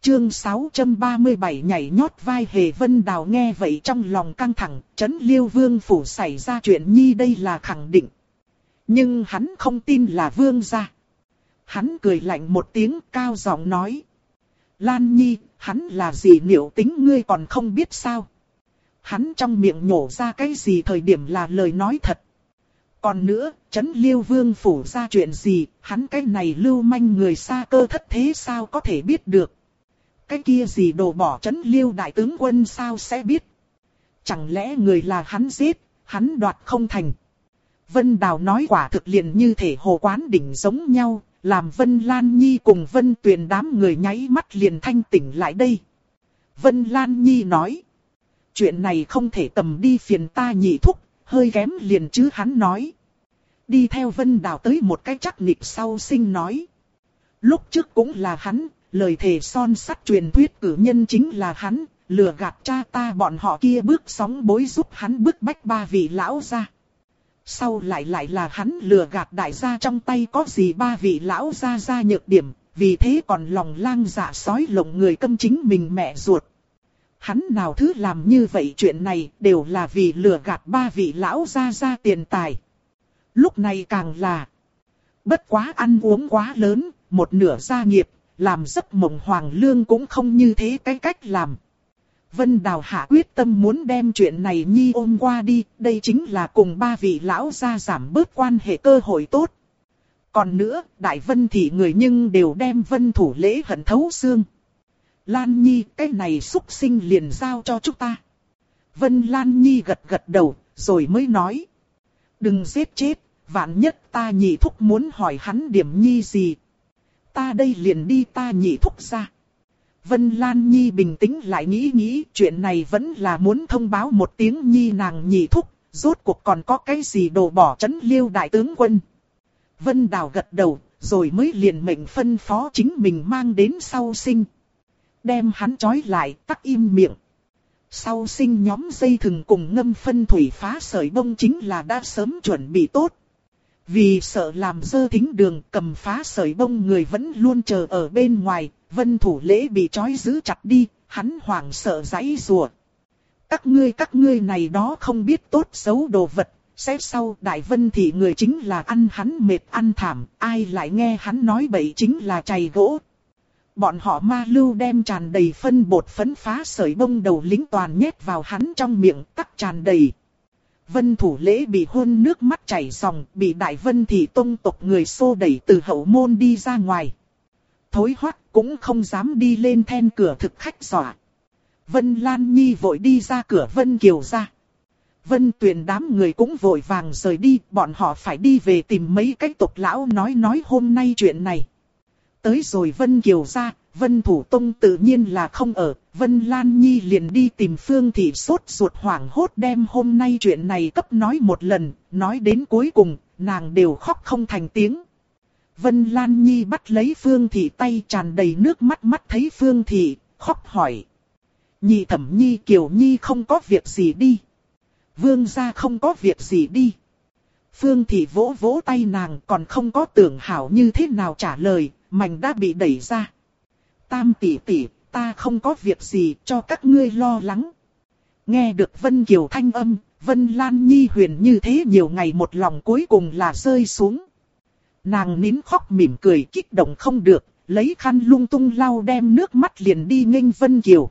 Chương 637 nhảy nhót vai hề. Vân Đào nghe vậy trong lòng căng thẳng, Trấn Liêu Vương phủ xảy ra chuyện nhi đây là khẳng định. Nhưng hắn không tin là Vương gia. Hắn cười lạnh một tiếng cao giọng nói. Lan Nhi, hắn là gì liệu tính ngươi còn không biết sao? Hắn trong miệng nhổ ra cái gì thời điểm là lời nói thật. Còn nữa, Trấn Liêu Vương phủ ra chuyện gì, hắn cái này lưu manh người xa cơ thất thế sao có thể biết được. Cái kia gì đồ bỏ Trấn Liêu đại tướng quân sao sẽ biết. Chẳng lẽ người là hắn giết, hắn đoạt không thành. Vân Đào nói quả thực liền như thể hồ quán đỉnh giống nhau, làm Vân Lan Nhi cùng Vân Tuyền đám người nháy mắt liền thanh tỉnh lại đây. Vân Lan Nhi nói. Chuyện này không thể cầm đi phiền ta nhị thúc, hơi kém liền chứ hắn nói. Đi theo Vân Đào tới một cái chắc nịch sau sinh nói. Lúc trước cũng là hắn, lời thề son sắt truyền thuyết cử nhân chính là hắn, lừa gạt cha ta bọn họ kia bước sóng bối giúp hắn bức bách ba vị lão gia. Sau lại là hắn lừa gạt đại gia trong tay có gì ba vị lão gia ra nhược điểm, vì thế còn lòng lang dạ sói lộng người câm chính mình mẹ ruột. Hắn nào thứ làm như vậy chuyện này đều là vì lừa gạt ba vị lão gia ra tiền tài. Lúc này càng là bất quá ăn uống quá lớn, một nửa gia nghiệp, làm giấc mộng hoàng lương cũng không như thế cái cách làm. Vân Đào hạ quyết tâm muốn đem chuyện này nhi ôm qua đi, đây chính là cùng ba vị lão gia giảm bớt quan hệ cơ hội tốt. Còn nữa, Đại Vân thị người nhưng đều đem Vân Thủ Lễ hận thấu xương. Lan Nhi, cái này xúc sinh liền giao cho chúng ta. Vân Lan Nhi gật gật đầu, rồi mới nói. Đừng giết chết, vạn nhất ta nhị thúc muốn hỏi hắn điểm nhi gì. Ta đây liền đi ta nhị thúc ra. Vân Lan Nhi bình tĩnh lại nghĩ chuyện này vẫn là muốn thông báo một tiếng nhi nàng nhị thúc, rốt cuộc còn có cái gì đồ bỏ Trấn Liêu đại tướng quân. Vân Đào gật đầu, rồi mới liền mệnh phân phó chính mình mang đến sau sinh. Đem hắn trói lại, tắc im miệng. Sau sinh nhóm dây thừng cùng ngâm phân thủy phá sợi bông chính là đã sớm chuẩn bị tốt. Vì sợ làm dơ thính đường cầm phá sợi bông người vẫn luôn chờ ở bên ngoài, Vân Thủ Lễ bị trói giữ chặt đi, hắn hoảng sợ giãy giụa. Các ngươi này đó không biết tốt xấu đồ vật, sẽ sau Đại Vân thị người chính là ăn hắn mệt ăn thảm, ai lại nghe hắn nói bậy chính là chày gỗ. Bọn họ ma lưu đem tràn đầy phân bột phấn phá sợi bông đầu lính toàn nhét vào hắn trong miệng tắc tràn đầy. Vân Thủ Lễ bị hôn nước mắt chảy ròng, bị Đại Vân thị tông tộc người xô đẩy từ hậu môn đi ra ngoài. Thối hoắc cũng không dám đi lên then cửa thực khách dọa. Vân Lan Nhi vội đi ra cửa Vân Kiều ra. Vân Tuyền đám người cũng vội vàng rời đi, bọn họ phải đi về tìm mấy cái tộc lão nói hôm nay chuyện này. Tới rồi Vân Kiều ra, Vân Thủ Tông tự nhiên là không ở, Vân Lan Nhi liền đi tìm Phương Thị sốt ruột hoảng hốt đem hôm nay chuyện này cấp nói một lần, nói đến cuối cùng, nàng đều khóc không thành tiếng. Vân Lan Nhi bắt lấy Phương Thị tay tràn đầy nước mắt mắt thấy Phương Thị, khóc hỏi. Nhị thẩm Nhi Kiều Nhi không có việc gì đi. Vương gia không có việc gì đi. Phương Thị vỗ vỗ tay nàng còn không có tưởng hảo như thế nào trả lời, mảnh đã bị đẩy ra. Tam tỷ tỷ, ta không có việc gì cho các ngươi lo lắng. Nghe được Vân Kiều thanh âm, Vân Lan Nhi huyền như thế nhiều ngày một lòng cuối cùng là rơi xuống. Nàng nín khóc mỉm cười kích động không được, lấy khăn lung tung lau đem nước mắt liền đi nghênh Vân Kiều.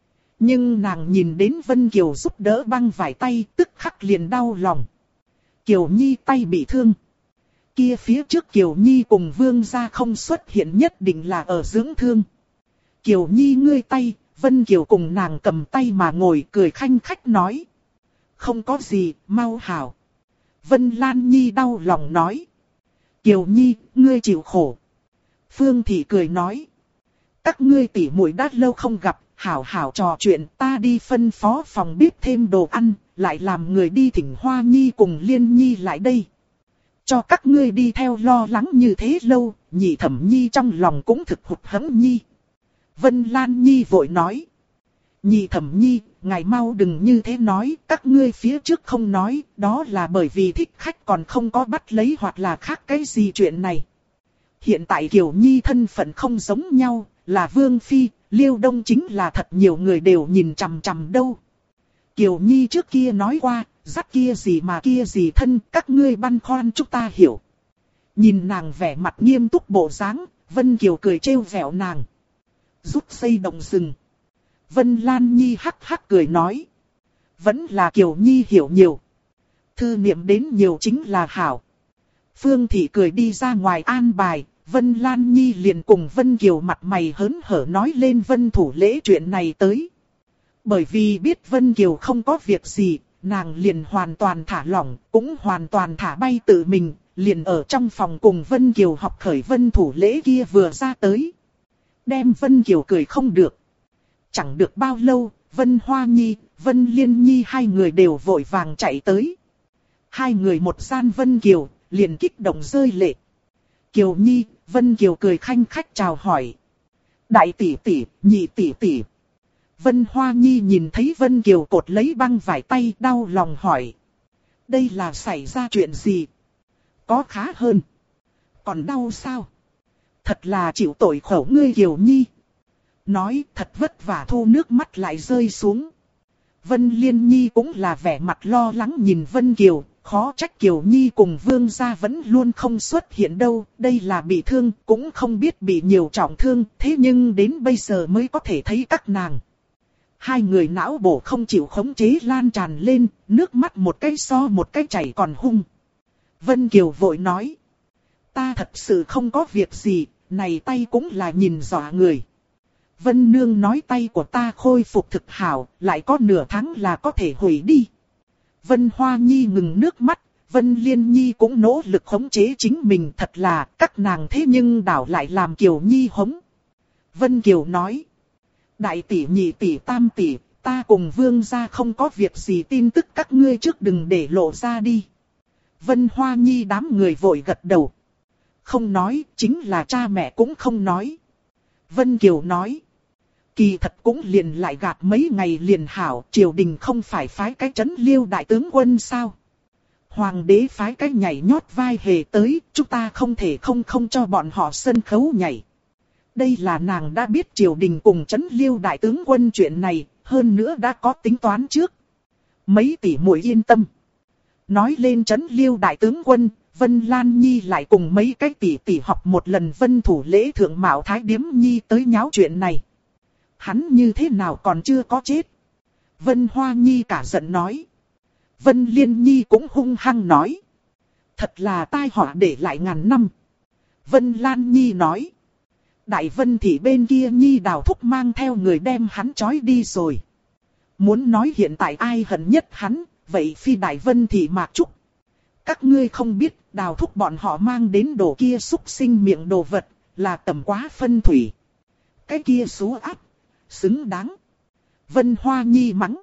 Nhưng nàng nhìn đến Vân Kiều giúp đỡ băng vải tay tức khắc liền đau lòng. Kiều Nhi tay bị thương. Kia phía trước Kiều Nhi cùng Vương gia không xuất hiện nhất định là ở dưỡng thương. Kiều Nhi ngươi tay, Vân Kiều cùng nàng cầm tay mà ngồi cười khanh khách nói. Không có gì, mau hảo. Vân Lan Nhi đau lòng nói. Kiều Nhi, ngươi chịu khổ. Phương Thị cười nói. Các ngươi tỉ muội đã lâu không gặp, hảo hảo trò chuyện, ta đi phân phó phòng bếp thêm đồ ăn, lại làm người đi thỉnh Hoa Nhi cùng Liên Nhi lại đây. Cho các ngươi đi theo lo lắng như thế lâu, nhị thẩm Nhi trong lòng cũng thực hụt hẫng Nhi. Vân Lan Nhi vội nói. Nhị thẩm Nhi, ngài mau đừng như thế nói, các ngươi phía trước không nói, đó là bởi vì thích khách còn không có bắt lấy hoặc là khác cái gì chuyện này. Hiện tại Kiều Nhi thân phận không giống nhau, là Vương Phi, Liêu Đông chính là thật nhiều người đều nhìn chằm chằm đâu. Kiều Nhi trước kia nói qua, dắt kia gì mà kia gì thân, các ngươi băn khoăn chúng ta hiểu. Nhìn nàng vẻ mặt nghiêm túc bộ dáng, Vân Kiều cười trêu vẹo nàng. Rút dây động rừng. Vân Lan Nhi hắc hắc cười nói. Vẫn là Kiều Nhi hiểu nhiều. Thư niệm đến nhiều chính là hảo. Phương Thị cười đi ra ngoài an bài, Vân Lan Nhi liền cùng Vân Kiều mặt mày hớn hở nói lên Vân Thủ Lễ chuyện này tới. Bởi vì biết Vân Kiều không có việc gì, nàng liền hoàn toàn thả lỏng, cũng hoàn toàn thả bay tự mình, liền ở trong phòng cùng Vân Kiều học khởi Vân Thủ Lễ kia vừa ra tới. Đem Vân Kiều cười không được. Chẳng được bao lâu, Vân Hoa Nhi, Vân Liên Nhi hai người đều vội vàng chạy tới. Hai người một gian Vân Kiều, liền kích động rơi lệ. Kiều Nhi, Vân Kiều cười khanh khách chào hỏi. Đại tỷ tỷ, nhị tỷ tỷ. Vân Hoa Nhi nhìn thấy Vân Kiều cột lấy băng vải tay đau lòng hỏi. Đây là xảy ra chuyện gì? Có khá hơn. Còn đau sao? Thật là chịu tội khổ ngươi Kiều Nhi. Nói thật vất vả thu nước mắt lại rơi xuống. Vân Liên Nhi cũng là vẻ mặt lo lắng nhìn Vân Kiều. Khó trách Kiều Nhi cùng Vương gia vẫn luôn không xuất hiện đâu. Đây là bị thương, cũng không biết bị nhiều trọng thương. Thế nhưng đến bây giờ mới có thể thấy các nàng. Hai người não bộ không chịu khống chế lan tràn lên, nước mắt một cái so một cái chảy còn hung. Vân Kiều vội nói. Ta thật sự không có việc gì, này tay cũng là nhìn dọa người. Vân Nương nói tay của ta khôi phục thực hảo, lại có nửa tháng là có thể hủy đi. Vân Hoa Nhi ngừng nước mắt, Vân Liên Nhi cũng nỗ lực khống chế chính mình, thật là các nàng thế nhưng đảo lại làm Kiều Nhi hống. Vân Kiều nói. Đại tỷ nhị tỷ tam tỷ, ta cùng Vương gia không có việc gì, tin tức các ngươi trước đừng để lộ ra đi. Vân Hoa Nhi đám người vội gật đầu. Không nói, chính là cha mẹ cũng không nói. Vân Kiều nói. Kỳ thật cũng liền lại gạt mấy ngày liền hảo, triều đình không phải phái cái trấn Liêu đại tướng quân sao? Hoàng đế phái cái nhảy nhót vai hề tới, chúng ta không thể không cho bọn họ sân khấu nhảy. Đây là nàng đã biết triều đình cùng trấn Liêu đại tướng quân chuyện này, hơn nữa đã có tính toán trước. Mấy tỷ muội yên tâm. Nói lên trấn Liêu đại tướng quân, Vân Lan Nhi lại cùng mấy cái tỷ học một lần Vân Thủ Lễ thượng mạo Thái Điếm Nhi tới nháo chuyện này. Hắn như thế nào còn chưa có chết? Vân Hoa Nhi cả giận nói. Vân Liên Nhi cũng hung hăng nói. Thật là tai họa để lại ngàn năm. Vân Lan Nhi nói. Đại Vân Thị bên kia Nhi Đào Thúc mang theo người đem hắn trói đi rồi. Muốn nói hiện tại ai hận nhất hắn, vậy phi Đại Vân Thị Mạc Trúc. Các ngươi không biết, Đào Thúc bọn họ mang đến đồ kia xúc sinh miệng đồ vật, là tầm quá phân thủy. Cái kia xú áp, xứng đáng. Vân Hoa Nhi mắng.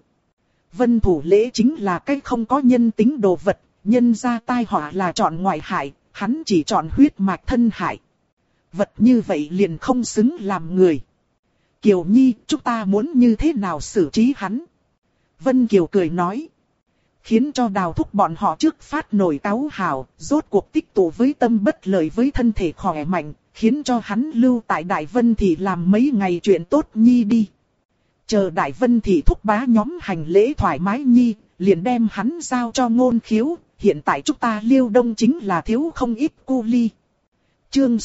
Vân Thủ Lễ chính là cái không có nhân tính đồ vật, nhân ra tai họa là chọn ngoại hại, hắn chỉ chọn huyết mạch thân hại. Vật như vậy liền không xứng làm người. Kiều Nhi, chúng ta muốn như thế nào xử trí hắn? Vân Kiều cười nói. Khiến cho Đào Thúc bọn họ trước phát nổi cáo hào, rốt cuộc tích tụ với tâm bất lợi với thân thể khỏe mạnh, khiến cho hắn lưu tại Đại Vân Thị làm mấy ngày chuyện tốt Nhi đi. Chờ Đại Vân Thị thúc bá nhóm hành lễ thoải mái Nhi, liền đem hắn giao cho Ngôn Khiếu, hiện tại chúng ta Liêu Đông chính là thiếu không ít cu ly. Chương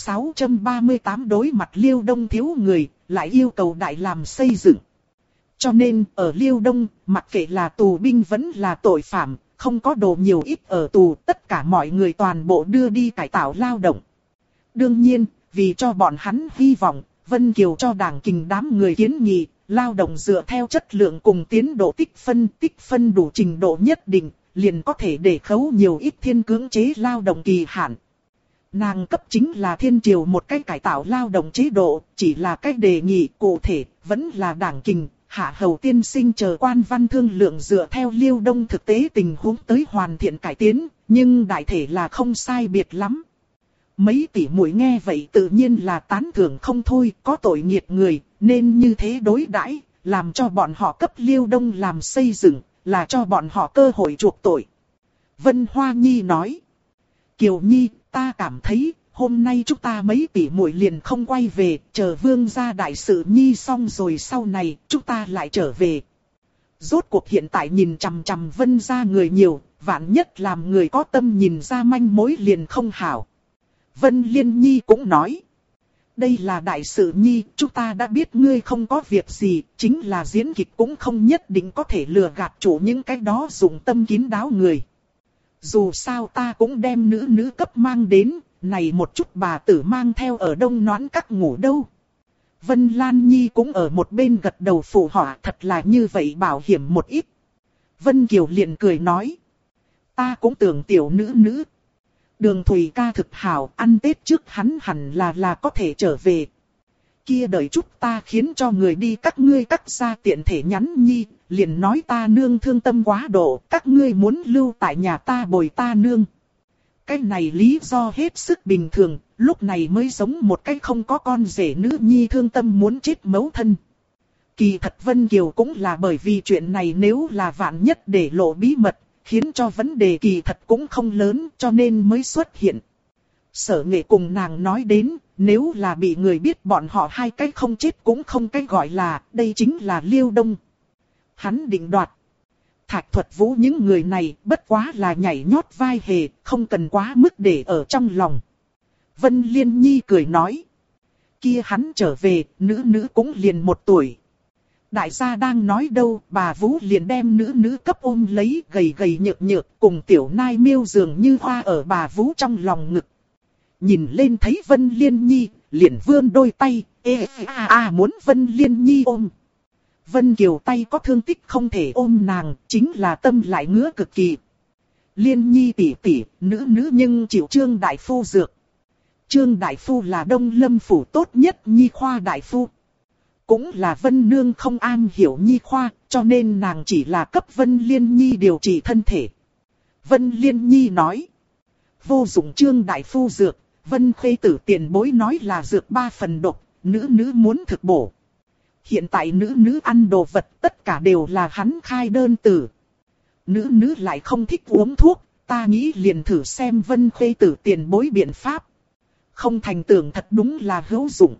638 đối mặt Liêu Đông thiếu người, lại yêu cầu đại làm xây dựng. Cho nên, ở Liêu Đông, mặc kệ là tù binh vẫn là tội phạm, không có đồ nhiều ít ở tù, tất cả mọi người toàn bộ đưa đi cải tạo lao động. Đương nhiên, vì cho bọn hắn hy vọng, Vân Kiều cho Đảng Kình đám người kiến nghị, lao động dựa theo chất lượng cùng tiến độ tích phân đủ trình độ nhất định, liền có thể để khấu nhiều ít thiên cưỡng chế lao động kỳ hạn. Nàng cấp chính là thiên triều một cái cải tạo lao động chế độ, chỉ là cái đề nghị cụ thể, vẫn là Đảng Kình, Hạ Hầu tiên sinh chờ quan văn thương lượng dựa theo Liêu Đông thực tế tình huống tới hoàn thiện cải tiến, nhưng đại thể là không sai biệt lắm. Mấy tỷ muội nghe vậy tự nhiên là tán thưởng không thôi, có tội nghiệt người, nên như thế đối đãi, làm cho bọn họ cấp Liêu Đông làm xây dựng, là cho bọn họ cơ hội chuộc tội. Vân Hoa Nhi nói. Kiều Nhi, ta cảm thấy, hôm nay chúng ta mấy tỷ muội liền không quay về, chờ vương gia đại sự nhi xong rồi sau này chúng ta lại trở về. Rốt cuộc hiện tại nhìn chằm chằm Vân gia người nhiều, vạn nhất làm người có tâm nhìn ra manh mối liền không hảo. Vân Liên Nhi cũng nói. Đây là đại sự nhi, chúng ta đã biết ngươi không có việc gì, chính là diễn kịch cũng không nhất định có thể lừa gạt chủ những cái đó dụng tâm kín đáo người. Dù sao ta cũng đem nữ cấp mang đến, này một chút bà tử mang theo ở đông noãn các ngủ đâu. Vân Lan Nhi cũng ở một bên gật đầu phụ họa, thật là như vậy bảo hiểm một ít. Vân Kiều liền cười nói. Ta cũng tưởng tiểu nữ. Đường Thùy ca thực hảo, ăn Tết trước hắn hẳn là có thể trở về. Kia đợi chút ta khiến cho người đi các ngươi cắt ra tiện thể nhắn nhi, liền nói ta nương thương tâm quá độ, các ngươi muốn lưu tại nhà ta bồi ta nương. Cái này lý do hết sức bình thường, lúc này mới giống một cái không có con rể nữ nhi thương tâm muốn chết mẫu thân. Kỳ thật Vân Kiều cũng là bởi vì chuyện này, nếu là vạn nhất để lộ bí mật, khiến cho vấn đề kỳ thật cũng không lớn, cho nên mới xuất hiện. Sở Nghệ cùng nàng nói đến, nếu là bị người biết bọn họ hai cái không chết cũng không cái gọi là, đây chính là Liêu Đông. Hắn định đoạt. Thạch Thuật Vũ những người này bất quá là nhảy nhót vai hề, không cần quá mức để ở trong lòng. Vân Liên Nhi cười nói. Kia hắn trở về, nữ cũng liền 1 tuổi. Đại gia đang nói đâu, bà Vũ liền đem nữ cấp ôm lấy, gầy nhược, cùng tiểu nai miêu dường như hoa ở bà Vũ trong lòng ngực. Nhìn lên thấy Vân Liên Nhi, liền vươn đôi tay, muốn Vân Liên Nhi ôm. Vân Kiều tay có thương tích không thể ôm nàng, chính là tâm lại ngứa cực kỳ. Liên Nhi tỷ, nữ nhưng chịu Trương đại phu dược. Trương đại phu là Đông Lâm phủ tốt nhất nhi khoa đại phu. Cũng là Vân Nương không am hiểu nhi khoa, cho nên nàng chỉ là cấp Vân Liên Nhi điều trị thân thể. Vân Liên Nhi nói. Vô dụng Trương đại phu dược, Vân Khê tử tiền bối nói là dược 3 phần độc, nữ muốn thực bổ. Hiện tại nữ ăn đồ vật tất cả đều là hắn khai đơn tử. Nữ lại không thích uống thuốc, ta nghĩ liền thử xem Vân Khê tử tiền bối biện pháp. Không thành tưởng thật đúng là hữu dụng.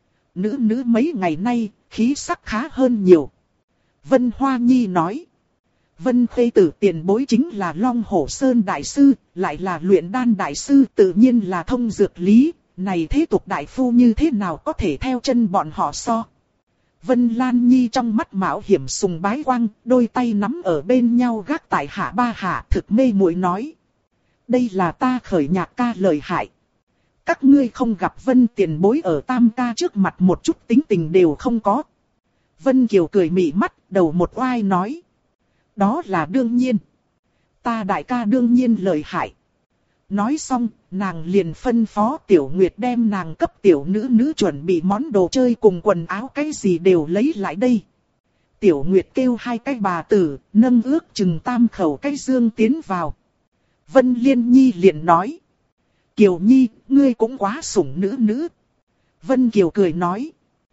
Nữ mấy ngày nay, khí sắc khá hơn nhiều. Vân Hoa Nhi nói. Vân Khê tử tiền bối chính là Long Hổ Sơn đại sư, lại là luyện đan đại sư, tự nhiên là thông dược lý. Này thế tục đại phu như thế nào có thể theo chân bọn họ so. Vân Lan Nhi trong mắt mạo hiểm sùng bái quang, đôi tay nắm ở bên nhau gác tại hạ ba hạ, thực mê muội nói. Đây là ta khởi nhạc ca lời hại. Các ngươi không gặp Vân tiền bối ở tam ca trước mặt một chút tính tình đều không có. Vân Kiều cười mị mắt, đầu một oai nói. Đó là đương nhiên. Ta đại ca đương nhiên lời hại. Nói xong, nàng liền phân phó Tiểu Nguyệt đem nàng cấp tiểu nữ chuẩn bị món đồ chơi cùng quần áo cái gì đều lấy lại đây. Tiểu Nguyệt kêu 2 cái bà tử, nâng ước chừng 3 khẩu cái dương tiến vào. Vân Liên Nhi liền nói. Kiều Nhi, ngươi cũng quá sủng nữ. Vân Kiều cười nói.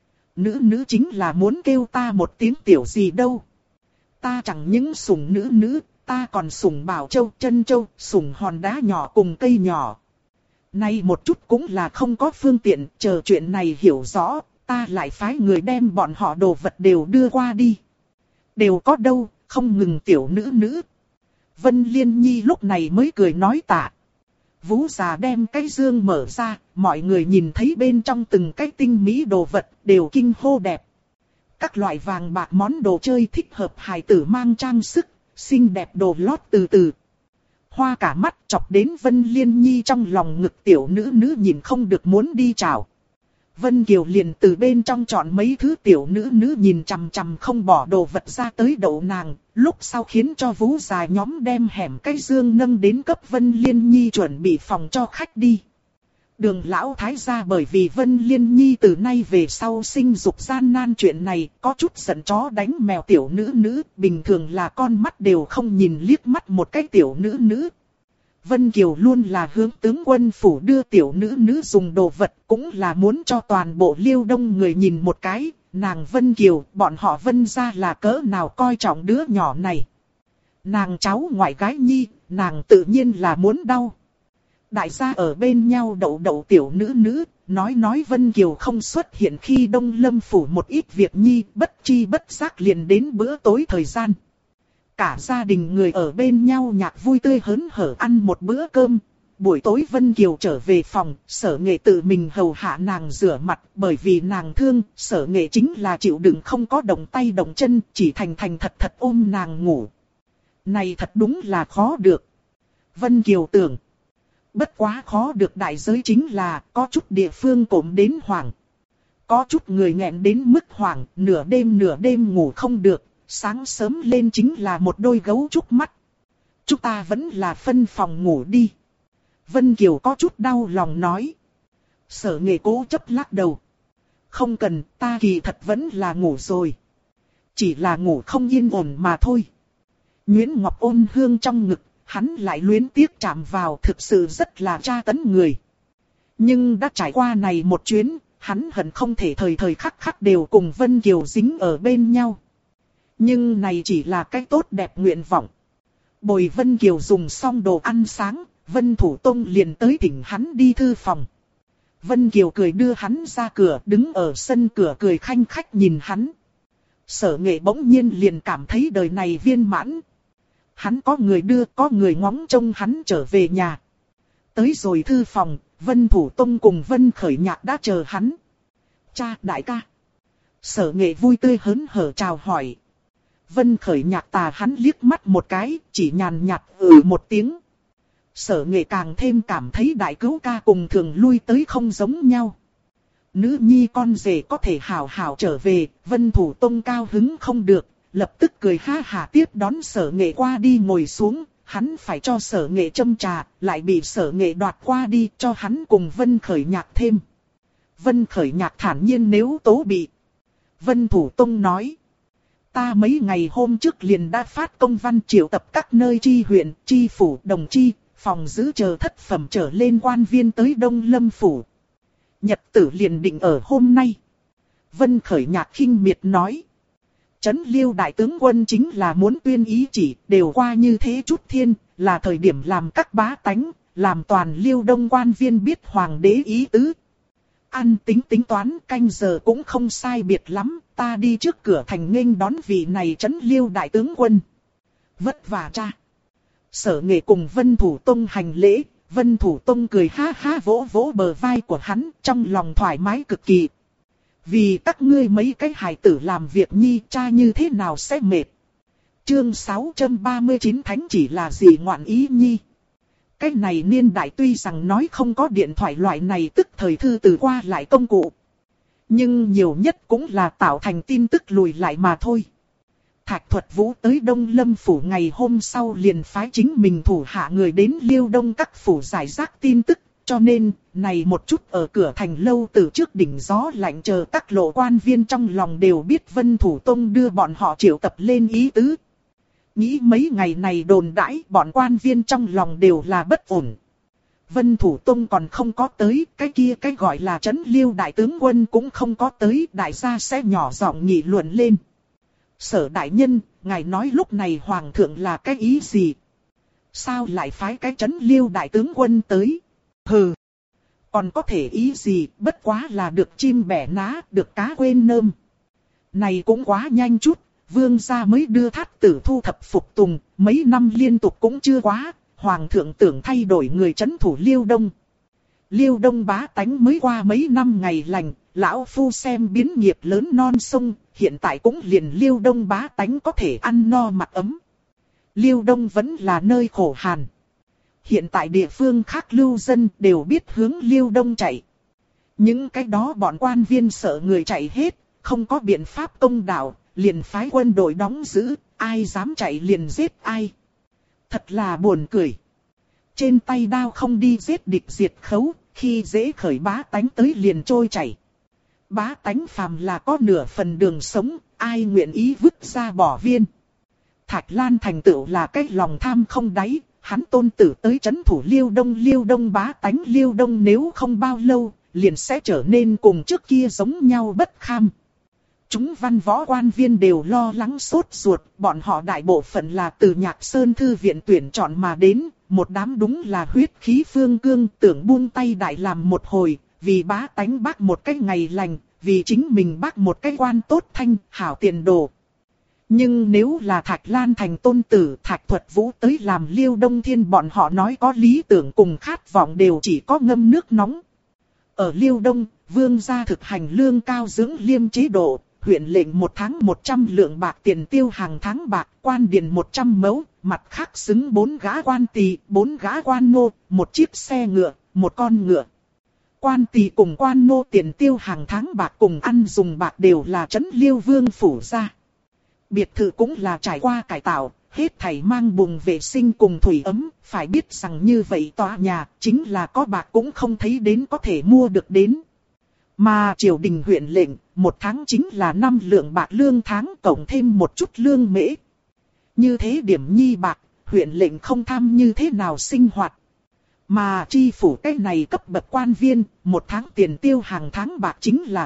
Nữ chính là muốn kêu ta một tiếng tiểu gì đâu. Ta chẳng những sủng nữ, ta còn sủng bảo châu, chân châu, sủng hòn đá nhỏ cùng cây nhỏ. Nay một chút cũng là không có phương tiện, chờ chuyện này hiểu rõ, ta lại phái người đem bọn họ đồ vật đều đưa qua đi. Đều có đâu, không ngừng tiểu nữ. Vân Liên Nhi lúc này mới cười nói tạ. Vũ già đem cái dương mở ra, mọi người nhìn thấy bên trong từng cái tinh mỹ đồ vật đều kinh hô đẹp. Các loại vàng bạc món đồ chơi thích hợp hài tử mang trang sức, xinh đẹp đồ lót từ. Hoa cả mắt chọc đến Vân Liên Nhi trong lòng ngực tiểu nữ nhìn không được muốn đi chào. Vân Kiều liền từ bên trong chọn mấy thứ tiểu nữ nhìn chằm chằm không bỏ đồ vật ra tới đậu nàng, lúc sau khiến cho Vũ già nhóm đem hẻm cái dương nâng đến cấp Vân Liên Nhi chuẩn bị phòng cho khách đi. Đường lão thái gia bởi vì Vân Liên Nhi từ nay về sau sinh dục gian nan chuyện này có chút giận chó đánh mèo tiểu nữ, bình thường là con mắt đều không nhìn liếc mắt một cái tiểu nữ. Vân Kiều luôn là hướng tướng quân phủ đưa tiểu nữ dùng đồ vật, cũng là muốn cho toàn bộ Liêu Đông người nhìn một cái, nàng Vân Kiều, bọn họ Vân gia là cỡ nào coi trọng đứa nhỏ này. Nàng cháu ngoại gái Nhi, nàng tự nhiên là muốn đau. Đại gia ở bên nhau đậu đậu tiểu nữ, nói Vân Kiều không xuất hiện khi Đông Lâm phủ một ít việc nhi, bất chi bất giác liền đến bữa tối thời gian. Cả gia đình người ở bên nhau nhạc vui tươi hớn hở ăn một bữa cơm. Buổi tối Vân Kiều trở về phòng, Sở Nghệ tự mình hầu hạ nàng rửa mặt, bởi vì nàng thương, Sở Nghệ chính là chịu đựng không có động tay động chân, chỉ thành thật thật ôm nàng ngủ. Này thật đúng là khó được. Vân Kiều tưởng, bất quá khó được đại giới chính là có chút địa phương cộm đến hoảng. Có chút người nghẹn đến mức hoảng, nửa đêm ngủ không được, sáng sớm lên chính là một đôi gấu trúc mắt. Chúng ta vẫn là phân phòng ngủ đi. Vân Kiều có chút đau lòng nói. Sở Nghệ cố chấp lắc đầu. Không cần, ta kỳ thật vẫn là ngủ rồi. Chỉ là ngủ không yên ổn mà thôi. Nguyễn Ngọc ôn hương trong ngực, hắn lại luyến tiếc chạm vào, thực sự rất là tra tấn người. Nhưng đã trải qua này một chuyến, hắn hận không thể thời thời khắc khắc đều cùng Vân Kiều dính ở bên nhau. Nhưng này chỉ là cái tốt đẹp nguyện vọng. Bồi Vân Kiều dùng xong đồ ăn sáng, Vân Thủ Tông liền tới thỉnh hắn đi thư phòng. Vân Kiều cười đưa hắn ra cửa, đứng ở sân cửa cười khanh khách nhìn hắn. Sở Nghệ bỗng nhiên liền cảm thấy đời này viên mãn. Hắn có người đưa, có người ngóng trông hắn trở về nhà. Tới rồi thư phòng, Vân Thủ Tông cùng Vân Khởi Nhạc đã chờ hắn. Cha, đại ca. Sở Nghệ vui tươi hớn hở chào hỏi. Vân Khởi Nhạc tà hắn liếc mắt một cái, chỉ nhàn nhạt một tiếng. Sở Nghệ càng thêm cảm thấy đại cứu ca cùng thường lui tới không giống nhau. Nữ nhi con rể có thể hảo hảo trở về, Vân Thủ Tông cao hứng không được, lập tức cười ha hả tiếp đón Sở Nghệ qua đi ngồi xuống. Hắn phải cho Sở Nghệ châm trà, lại bị Sở Nghệ đoạt qua đi cho hắn cùng Vân Khởi Nhạc thêm. Vân Khởi Nhạc thản nhiên nếu tố bị. Vân Thủ Tông nói. Ta mấy ngày hôm trước liền đã phát công văn triệu tập các nơi chi huyện, chi phủ, đồng chi, phòng giữ chờ thất phẩm trở lên quan viên tới Đông Lâm phủ. Nhật tử liền định ở hôm nay. Vân Khởi Nhạc khinh miệt nói. Trấn Liêu đại tướng quân chính là muốn tuyên ý chỉ, đều qua như thế chút thiên, là thời điểm làm các bá tánh, làm toàn Liêu Đông quan viên biết hoàng đế ý tứ. Ăn tính toán canh giờ cũng không sai biệt lắm, ta đi trước cửa thành nghênh đón vị này Trấn Liêu đại tướng quân. Vất vả cha. Sở Nghệ cùng Vân Thủ Tông hành lễ, Vân Thủ Tông cười ha ha vỗ vỗ bờ vai của hắn, trong lòng thoải mái cực kỳ. Vì các ngươi mấy cái hài tử làm việc nhi, cha như thế nào sẽ mệt. Chương 639 Thánh chỉ là gì ngoạn ý nhi. Cái này niên đại tuy rằng nói không có điện thoại loại này tức thời thư từ qua lại công cụ. Nhưng nhiều nhất cũng là tạo thành tin tức lùi lại mà thôi. Thạch Thuật Vũ tới Đông Lâm phủ ngày hôm sau liền phái chính mình thủ hạ người đến Liêu Đông các phủ giải rác tin tức. Cho nên, này một chút ở cửa thành lâu từ trước đỉnh gió lạnh chờ các lộ quan viên trong lòng đều biết Vân Thủ Tông đưa bọn họ triệu tập lên ý tứ. Nghĩ mấy ngày này đồn đãi bọn quan viên trong lòng đều là bất ổn. Vân Thủ Tông còn không có tới, cái kia cái gọi là Trấn Liêu đại tướng quân cũng không có tới, đại gia sẽ nhỏ giọng nghị luận lên. Sở đại nhân, ngài nói lúc này hoàng thượng là cái ý gì? Sao lại phái cái Trấn Liêu đại tướng quân tới? Hừ, còn có thể ý gì, bất quá là được chim bẻ ná, được cá quên nơm. Này cũng quá nhanh chút, vương gia mới đưa Thát Tử thu thập phục tùng, mấy năm liên tục cũng chưa quá, hoàng thượng tưởng thay đổi người trấn thủ Liêu Đông. Liêu Đông bá tánh mới qua mấy năm ngày lành, lão phu xem biến nghiệp lớn non sông, hiện tại cũng liền Liêu Đông bá tánh có thể ăn no mặc ấm. Liêu Đông vẫn là nơi khổ hàn. Hiện tại địa phương khác lưu dân đều biết hướng Liêu Đông chạy. Những cái đó bọn quan viên sợ người chạy hết, không có biện pháp công đạo, liền phái quân đội đóng giữ, ai dám chạy liền giết ai. Thật là buồn cười. Trên tay đao không đi giết địch diệt khấu, khi dễ khởi bá tánh tới liền trôi chảy. Bá tánh phàm là có nửa phần đường sống, ai nguyện ý vứt ra bỏ viên. Thạch Lan thành tựu là cái lòng tham không đáy. Hắn tôn tử tới trấn thủ Liêu Đông bá tánh Liêu Đông nếu không bao lâu, liền sẽ trở nên cùng trước kia giống nhau bất kham. Chúng văn võ quan viên đều lo lắng sốt ruột, bọn họ đại bộ phận là từ Nhạc Sơn Thư viện tuyển chọn mà đến, một đám đúng là huyết khí phương cương, tưởng buông tay đại làm một hồi, vì bá tánh bác một cái ngày lành, vì chính mình bác một cái quan tốt thanh, hảo tiền đồ. Nhưng nếu là Thạch Lan Thành tôn tử Thạch Thuật Vũ tới làm Liêu Đông Thiên, bọn họ nói có lý tưởng cùng khát vọng đều chỉ có ngâm nước nóng. Ở Liêu Đông, vương gia thực hành lương cao dưỡng liêm chế độ, huyện lệnh một tháng 100 lượng bạc tiền tiêu hàng tháng bạc, quan điền 100 mẫu, mặt khác xứng 4 gã quan tỳ, 4 gã quan nô, một chiếc xe ngựa, một con ngựa. Quan tỳ cùng quan nô tiền tiêu hàng tháng bạc cùng ăn dùng bạc đều là trấn Liêu Vương phủ ra. Biệt thự cũng là trải qua cải tạo, hết thảy mang bùng vệ sinh cùng thủy ấm, phải biết rằng như vậy tòa nhà chính là có bạc cũng không thấy đến có thể mua được đến. Mà triều đình huyện lệnh, một tháng chính là 5 lượng bạc lương tháng cộng thêm một chút lương mễ. Như thế điểm nhi bạc, huyện lệnh không tham như thế nào sinh hoạt. Mà chi phủ cái này cấp bậc quan viên, một tháng tiền tiêu hàng tháng bạc chính là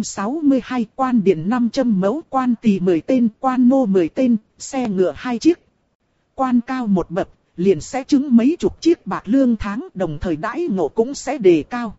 362, quan điền 500 mẫu, quan tỳ 10 tên, quan nô 10 tên, xe ngựa 2 chiếc. Quan cao một bậc, liền sẽ trứng mấy chục chiếc bạc lương tháng, đồng thời đãi ngộ cũng sẽ đề cao.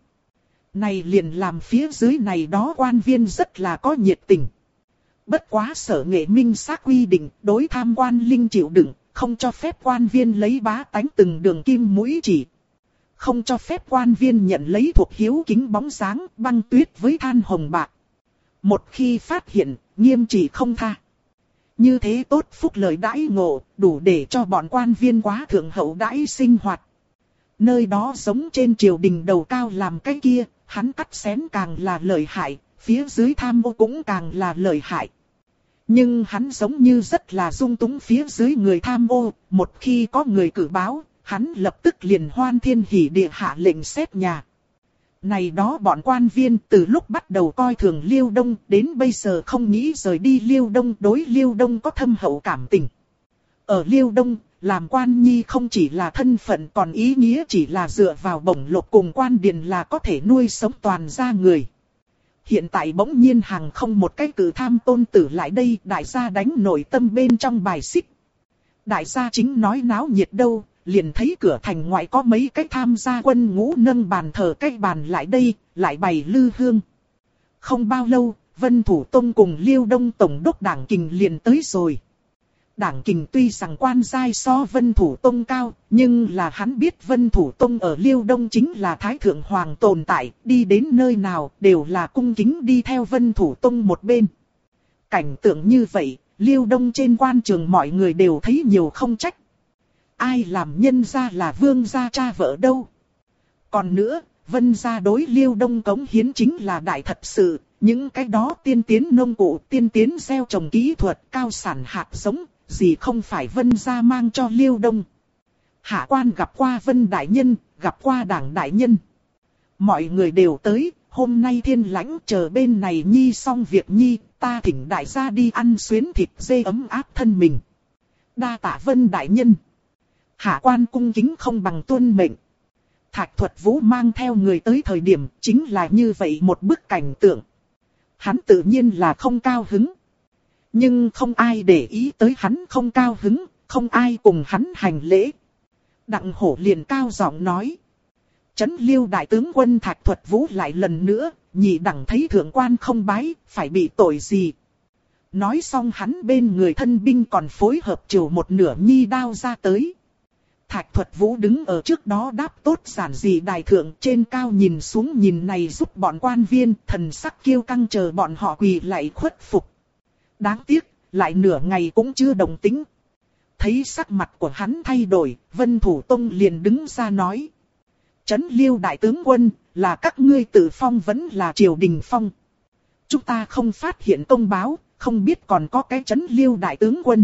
Này liền làm phía dưới này đó quan viên rất là có nhiệt tình. Bất quá Sở Nghệ minh xác quy định, đối tham quan linh chịu đựng, không cho phép quan viên lấy bá tánh từng đường kim mũi chỉ. Không cho phép quan viên nhận lấy thuộc hiếu kính bóng dáng, băng tuyết với than hồng bạc. Một khi phát hiện, nghiêm trị không tha. Như thế tốt phúc lợi đãi ngộ, đủ để cho bọn quan viên quá thượng hậu đãi sinh hoạt. Nơi đó giống trên triều đình đầu cao làm cái kia, hắn cắt xén càng là lợi hại, phía dưới tham ô cũng càng là lợi hại. Nhưng hắn giống như rất là dung túng phía dưới người tham ô, một khi có người cử báo, hắn lập tức liền hoan thiên hỉ địa hạ lệnh xét nhà. Này đó bọn quan viên từ lúc bắt đầu coi thường Liêu Đông đến bây giờ không nghĩ rời đi Liêu Đông, đối Liêu Đông có thâm hậu cảm tình. Ở Liêu Đông, làm quan nhi không chỉ là thân phận còn ý nghĩa chỉ là dựa vào bổng lộc cùng quan điền là có thể nuôi sống toàn gia người. Hiện tại bỗng nhiên hàng không một cái cử tham tôn tử lại đây, đại gia đánh nội tâm bên trong bài xích. Đại gia chính nói náo nhiệt đâu, liền thấy cửa thành ngoại có mấy cái tham gia quân ngũ nâng bàn thờ cái bàn lại đây, lại bày lư hương. Không bao lâu, Vân Thủ Tông cùng Liêu Đông Tổng đốc Đảng Kình liền tới rồi. Đảng Kình tuy rằng quan giai so Vân Thủ Tông cao, nhưng là hắn biết Vân Thủ Tông ở Liêu Đông chính là Thái Thượng Hoàng tồn tại, đi đến nơi nào đều là cung kính đi theo Vân Thủ Tông một bên. Cảnh tượng như vậy, Liêu Đông trên quan trường mọi người đều thấy nhiều không trách. Ai làm nhân gia là vương gia cha vợ đâu. Còn nữa, Vân gia đối Liêu Đông cống hiến chính là đại thật sự, những cái đó tiên tiến nông cụ, tiên tiến gieo trồng kỹ thuật, cao sản hạt giống, gì không phải Vân gia mang cho Liêu Đông. Hạ quan gặp qua Vân đại nhân, gặp qua Đảng đại nhân. Mọi người đều tới, hôm nay thiên lãnh chờ bên này nhi xong việc nhi, ta thỉnh đại gia đi ăn xuyến thịt dê ấm áp thân mình. Đa tạ Vân đại nhân. Hạ quan cung kính không bằng tuân mệnh. Thạch Thuật Vũ mang theo người tới thời điểm chính là như vậy một bức cảnh tượng. Hắn tự nhiên là không cao hứng. Nhưng không ai để ý tới hắn không cao hứng, không ai cùng hắn hành lễ. Đặng Hổ liền cao giọng nói. Trấn Liêu đại tướng quân Thạch Thuật Vũ lại lần nữa, nhị đẳng thấy thượng quan không bái, phải bị tội gì. Nói xong hắn bên người thân binh còn phối hợp chiều một nửa nhi đao ra tới. Thạch Thuật Vũ đứng ở trước đó đáp tốt giản dị đại thượng trên cao nhìn xuống nhìn này giúp bọn quan viên thần sắc kiêu căng chờ bọn họ quỳ lại khuất phục. Đáng tiếc, lại nửa ngày cũng chưa đồng tính. Thấy sắc mặt của hắn thay đổi, Vân Thủ Tông liền đứng ra nói. Trấn Liêu đại tướng quân, là các ngươi tự phong vẫn là triều đình phong. Chúng ta không phát hiện công báo, không biết còn có cái Trấn Liêu đại tướng quân.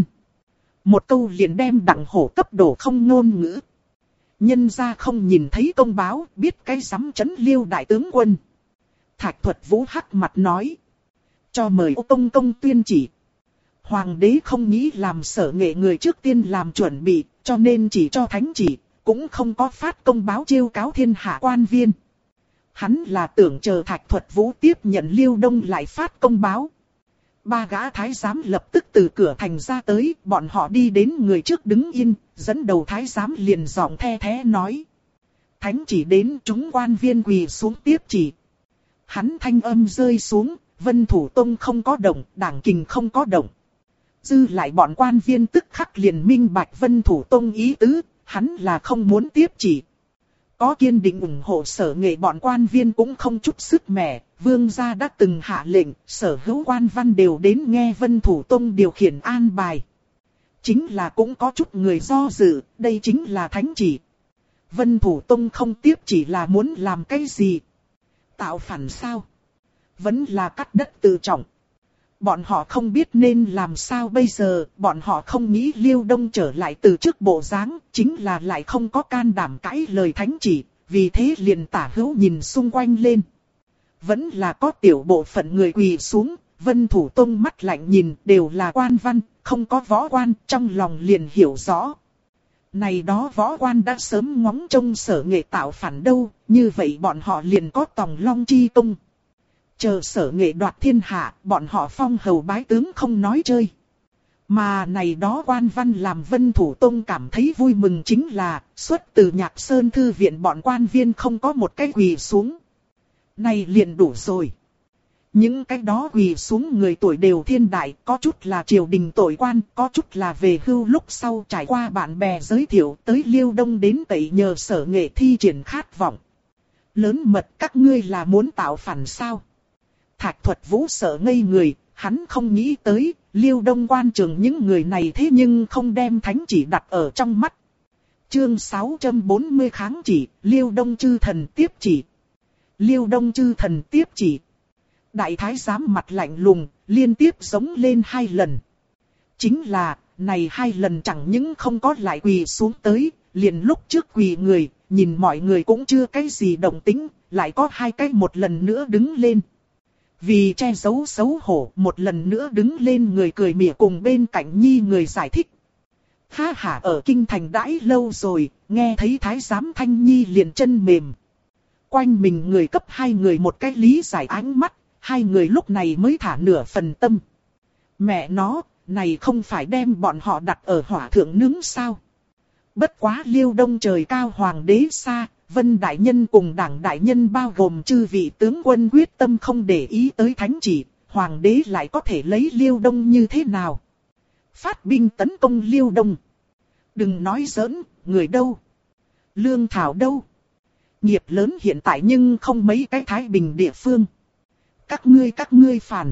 Một câu liền đem Đặng Hổ cấp đổ không ngôn ngữ. Nhân ra không nhìn thấy công báo, biết cái sắm Trấn Liêu đại tướng quân. Thạch Thuật Vũ hắc mặt nói. Cho mời ô công công tuyên chỉ. Hoàng đế không nghĩ làm Sở Nghệ người trước tiên làm chuẩn bị, cho nên chỉ cho thánh chỉ, cũng không có phát công báo chiêu cáo thiên hạ quan viên. Hắn là tưởng chờ Thạch Thuật Vũ tiếp nhận Liêu Đông lại phát công báo. Ba gã thái giám lập tức từ cửa thành ra tới, bọn họ đi đến người trước đứng yên, dẫn đầu thái giám liền giọng the thé nói. Thánh chỉ đến, chúng quan viên quỳ xuống tiếp chỉ. Hắn thanh âm rơi xuống, Vân Thủ Tông không có động, Đảng Kình không có động. Dư lại bọn quan viên tức khắc liền minh bạch Vân Thủ Tông ý tứ, hắn là không muốn tiếp chỉ. Có kiên định ủng hộ Sở Nghệ bọn quan viên cũng không chút sức mẻ, vương gia đã từng hạ lệnh, sở hữu quan văn đều đến nghe Vân Thủ Tông điều khiển an bài. Chính là cũng có chút người do dự, đây chính là thánh chỉ. Vân Thủ Tông không tiếp chỉ là muốn làm cái gì? Tạo phản sao? Vẫn là cắt đất tự trọng. Bọn họ không biết nên làm sao bây giờ, bọn họ không nghĩ Liêu Đông trở lại từ trước bộ dáng, chính là lại không có can đảm cãi lời thánh chỉ, vì thế liền tả hữu nhìn xung quanh lên. Vẫn là có tiểu bộ phận người quỳ xuống, Vân Thủ Tông mắt lạnh nhìn đều là quan văn, không có võ quan, trong lòng liền hiểu rõ. Này đó võ quan đã sớm ngóng trông Sở Nghệ tạo phản đâu, như vậy bọn họ liền có tòng long chi tung. Chờ Sở Nghệ đoạt thiên hạ, bọn họ phong hầu bái tướng không nói chơi. Mà này đó quan văn làm Vân Thủ Tông cảm thấy vui mừng chính là, xuất từ Nhạc Sơn Thư viện bọn quan viên không có một cái quỳ xuống. Này liền đủ rồi. Những cái đó quỳ xuống người tuổi đều thiên đại, có chút là triều đình tội quan, có chút là về hưu lúc sau trải qua bạn bè giới thiệu tới Liêu Đông đến tẩy nhờ Sở Nghệ thi triển khát vọng. Lớn mật các ngươi là muốn tạo phản sao? Thạch Thuật Vũ sợ ngây người, hắn không nghĩ tới, Liêu Đông quan trường những người này thế nhưng không đem thánh chỉ đặt ở trong mắt. Chương 640 kháng chỉ, Liêu Đông chư thần tiếp chỉ. Liêu Đông chư thần tiếp chỉ. Đại thái giám mặt lạnh lùng, liên tiếp giống lên 2 lần. Chính là, này 2 lần chẳng những không có lại quỳ xuống tới, liền lúc trước quỳ người, nhìn mọi người cũng chưa cái gì động tĩnh, lại có 2 cái một lần nữa đứng lên. Vì che giấu xấu hổ, một lần nữa đứng lên người cười mỉa cùng bên cạnh nhi người giải thích. Ha hả ở kinh thành đãi lâu rồi, nghe thấy thái giám Thanh Nhi liền chân mềm. Quanh mình người cấp 2 người một cái lý giải ánh mắt, 2 người lúc này mới thả nửa phần tâm. Mẹ nó, này không phải đem bọn họ đặt ở hỏa thượng nướng sao? Bất quá Liêu Đông trời cao hoàng đế xa, Vân Đại Nhân cùng Đảng Đại Nhân bao gồm chư vị tướng quân quyết tâm không để ý tới thánh chỉ, hoàng đế lại có thể lấy Liêu Đông như thế nào? Phát binh tấn công Liêu Đông. Đừng nói giỡn, người đâu? Lương thảo đâu? Nghiệp lớn hiện tại nhưng không mấy cái Thái Bình địa phương. Các ngươi phản.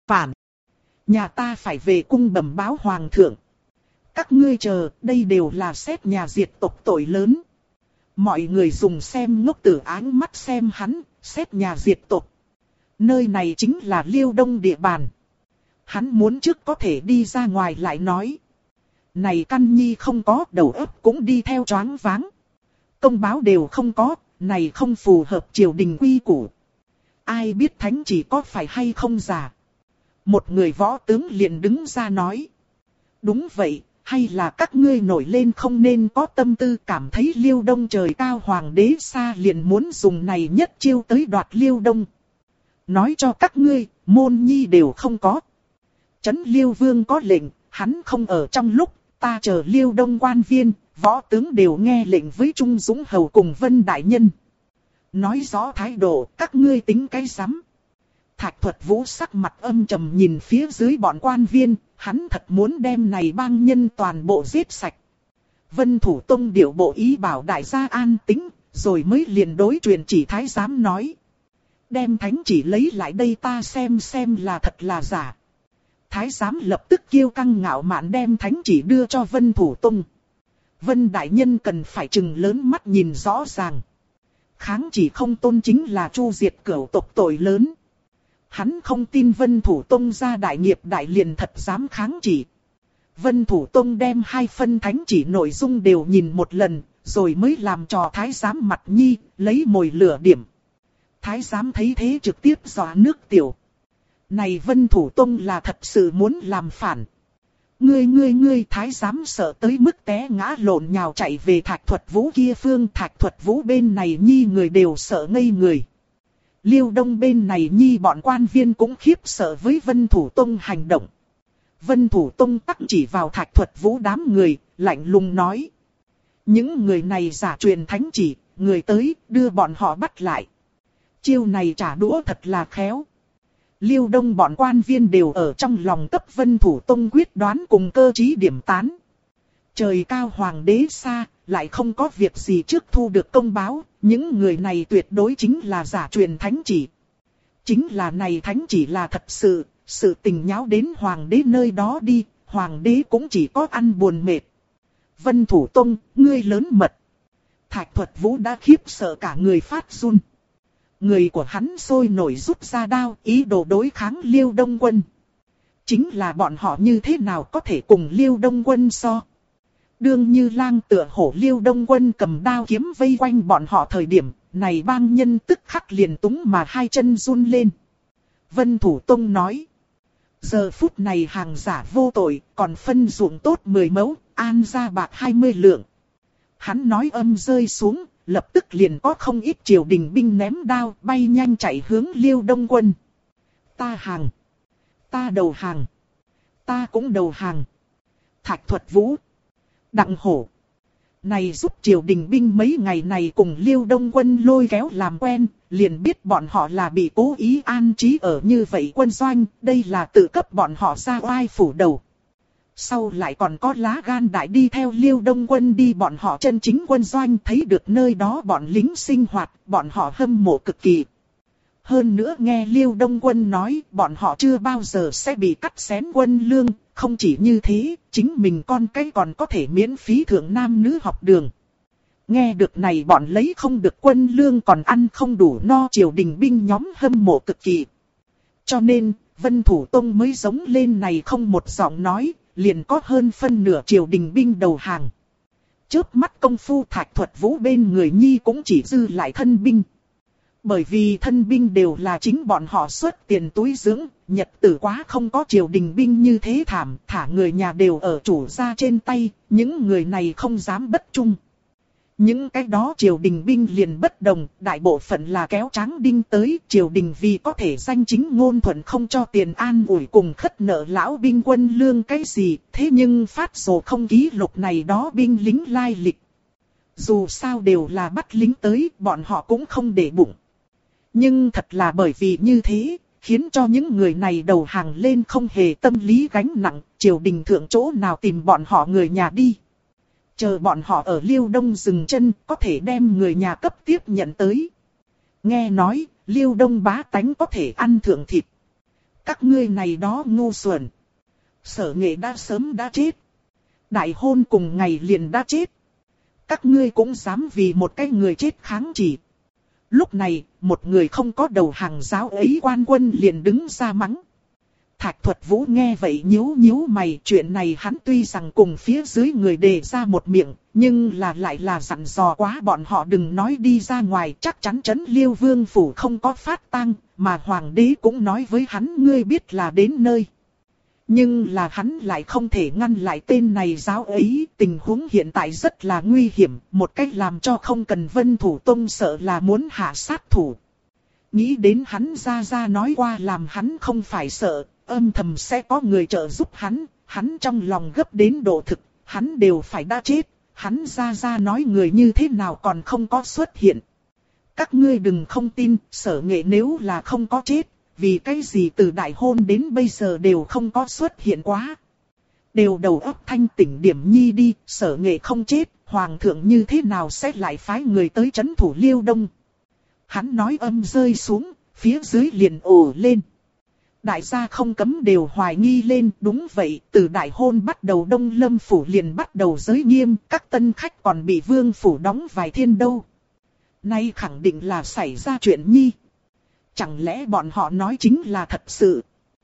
Nhà ta phải về cung bẩm báo hoàng thượng. Các ngươi chờ, đây đều là xét nhà diệt tộc tội lớn. Mọi người dùng xem ngốc tử áng mắt xem hắn, xét nhà diệt tộc. Nơi này chính là Liêu Đông địa bàn. Hắn muốn trước có thể đi ra ngoài lại nói. Này căn nhi không có, đầu óc cũng đi theo choáng váng. Công báo đều không có, này không phù hợp triều đình quy củ. Ai biết thánh chỉ có phải hay không giả. Một người võ tướng liền đứng ra nói. Đúng vậy, hay là các ngươi nổi lên không nên có tâm tư cảm thấy Liêu Đông trời cao hoàng đế xa liền muốn dùng này nhất chiêu tới đoạt Liêu Đông. Nói cho các ngươi, môn nhi đều không có. Trấn Liêu Vương có lệnh, hắn không ở trong lúc, ta chờ Liêu Đông quan viên, võ tướng đều nghe lệnh với Trung Dũng Hầu cùng Vân Đại Nhân. Nói rõ thái độ, các ngươi tính cái rắm. Thạch Thuật Vũ sắc mặt âm trầm nhìn phía dưới bọn quan viên, hắn thật muốn đem này bang nhân toàn bộ giết sạch. Vân Thủ Tông điều bộ ý bảo đại gia an tĩnh, rồi mới liền đối truyền chỉ thái giám nói. Đem thánh chỉ lấy lại đây ta xem là thật là giả. Thái giám lập tức kiêu căng ngạo mạn đem thánh chỉ đưa cho Vân Thủ Tông. Vân Đại Nhân cần phải chừng lớn mắt nhìn rõ ràng. Kháng chỉ không tôn chính là chu diệt cửu tộc tội lớn. Hắn không tin Vân Thủ Tông ra đại nghiệp đại liền thật dám kháng chỉ. Vân Thủ Tông đem 2 phân thánh chỉ nội dung đều nhìn một lần, rồi mới làm trò thái giám mặt nhi, lấy mồi lửa điểm. Thái giám thấy thế trực tiếp dọa nước tiểu. Này Vân Thủ Tông là thật sự muốn làm phản. Ngươi thái giám sợ tới mức té ngã lộn nhào chạy về Thạch Thuật Vũ kia phương. Thạch Thuật Vũ bên này nhi người đều sợ ngây người. Liêu Đông bên này nhi bọn quan viên cũng khiếp sợ với Vân Thủ Tông hành động. Vân Thủ Tông tắc chỉ vào Thạch Thuật Vũ đám người, lạnh lùng nói. Những người này giả truyền thánh chỉ, người tới, đưa bọn họ bắt lại. Chiêu này trả đũa thật là khéo. Liêu Đông bọn quan viên đều ở trong lòng cấp Vân Thủ Tông quyết đoán cùng cơ trí điểm tán. Trời cao hoàng đế xa, lại không có việc gì trước thu được công báo, những người này tuyệt đối chính là giả truyền thánh chỉ. Chính là này thánh chỉ là thật sự tình nháo đến hoàng đế nơi đó đi, hoàng đế cũng chỉ có ăn buồn mệt. Vân Thủ Tông, ngươi lớn mật. Thạch Thuật Vũ đã khiếp sợ cả người phát run. Người của hắn sôi nổi rút ra đao, ý đồ đối kháng Liêu Đông quân. Chính là bọn họ như thế nào có thể cùng Liêu Đông quân so. Đương Như Lang tựa hổ Liêu Đông quân cầm đao kiếm vây quanh bọn họ thời điểm, này bang nhân tức khắc liền túng mà hai chân run lên. Vân Thủ Tông nói. Giờ phút này hàng giả vô tội, còn phân ruộng tốt 10 mẫu, an ra bạc 20 lượng. Hắn nói âm rơi xuống, lập tức liền có không ít triều đình binh ném đao bay nhanh chạy hướng Liêu Đông quân. Ta hàng. Ta đầu hàng. Ta cũng đầu hàng. Thạch Thuật Vũ. Đặng Hổ. Này giúp triều đình binh mấy ngày này cùng Liêu Đông quân lôi kéo làm quen, liền biết bọn họ là bị cố ý an trí ở như vậy quân doanh, đây là tự cấp bọn họ ra oai phủ đầu. Sau lại còn có lá gan đại đi theo Liêu Đông quân đi bọn họ chân chính quân doanh, thấy được nơi đó bọn lính sinh hoạt, bọn họ hâm mộ cực kỳ. Hơn nữa nghe Liêu Đông quân nói bọn họ chưa bao giờ sẽ bị cắt xén quân lương, không chỉ như thế, chính mình con cái còn có thể miễn phí thượng nam nữ học đường. Nghe được này bọn lấy không được quân lương còn ăn không đủ no, triều đình binh nhóm hâm mộ cực kỳ. Cho nên, Vân Thủ Tông mới giống lên này không một giọng nói, liền có hơn phân nửa triều đình binh đầu hàng. Chớp mắt công phu Thạch Thuật Vũ bên người nhi cũng chỉ dư lại thân binh. Bởi vì thân binh đều là chính bọn họ xuất tiền túi dưỡng, nhật tử quá không có triều đình binh như thế thảm, thả người nhà đều ở chủ gia trên tay, những người này không dám bất trung. Những cái đó triều đình binh liền bất đồng, đại bộ phận là kéo tráng đinh tới, triều đình vì có thể danh chính ngôn thuận không cho tiền an ủi cùng khất nợ lão binh quân lương cái gì, thế nhưng phát sổ không ký lục này đó binh lính lai lịch. Dù sao đều là bắt lính tới, bọn họ cũng không để bụng. Nhưng thật là bởi vì như thế, khiến cho những người này đầu hàng lên không hề tâm lý gánh nặng, triều đình thượng chỗ nào tìm bọn họ người nhà đi. Chờ bọn họ ở Liêu Đông dừng chân, có thể đem người nhà cấp tiếp nhận tới. Nghe nói, Liêu Đông bá tánh có thể ăn thượng thịt. Các ngươi này đó ngu xuẩn. Sở Nghệ đã sớm đã chết. Đại hôn cùng ngày liền đã chết. Các ngươi cũng dám vì một cái người chết kháng chỉ. Lúc này, một người không có đầu hàng giáo ấy quan quân liền đứng ra mắng. Thạch Thuật Vũ nghe vậy nhíu nhíu mày, chuyện này hắn tuy rằng cùng phía dưới người đề ra một miệng, nhưng lại là dặn dò quá bọn họ đừng nói đi ra ngoài, chắc chắn trấn Liêu Vương phủ không có phát tang, mà hoàng đế cũng nói với hắn ngươi biết là đến nơi. Nhưng là hắn lại không thể ngăn lại tên này giáo ấy, tình huống hiện tại rất là nguy hiểm, một cách làm cho không cần Vân Thủ Tông sợ là muốn hạ sát thủ. Nghĩ đến hắn ra nói qua làm hắn không phải sợ, âm thầm sẽ có người trợ giúp hắn trong lòng gấp đến độ thực, hắn đều phải đã chết, hắn ra nói người như thế nào còn không có xuất hiện. Các ngươi đừng không tin, Sở Nghệ nếu là không có chết, vì cái gì từ đại hôn đến bây giờ đều không có xuất hiện quá. Đều đầu óc thanh tỉnh điểm nhi đi, Sở Nghệ không chết, hoàng thượng như thế nào sẽ lại phái người tới trấn thủ Liêu Đông. Hắn nói âm rơi xuống, phía dưới liền ồ lên. Đại gia không cấm đều hoài nghi lên, đúng vậy, từ đại hôn bắt đầu Đông Lâm phủ liền bắt đầu giới nghiêm, các tân khách còn bị vương phủ đóng vài thiên đâu. Nay khẳng định là xảy ra chuyện nhi. Chẳng lẽ bọn họ nói chính là thật sự?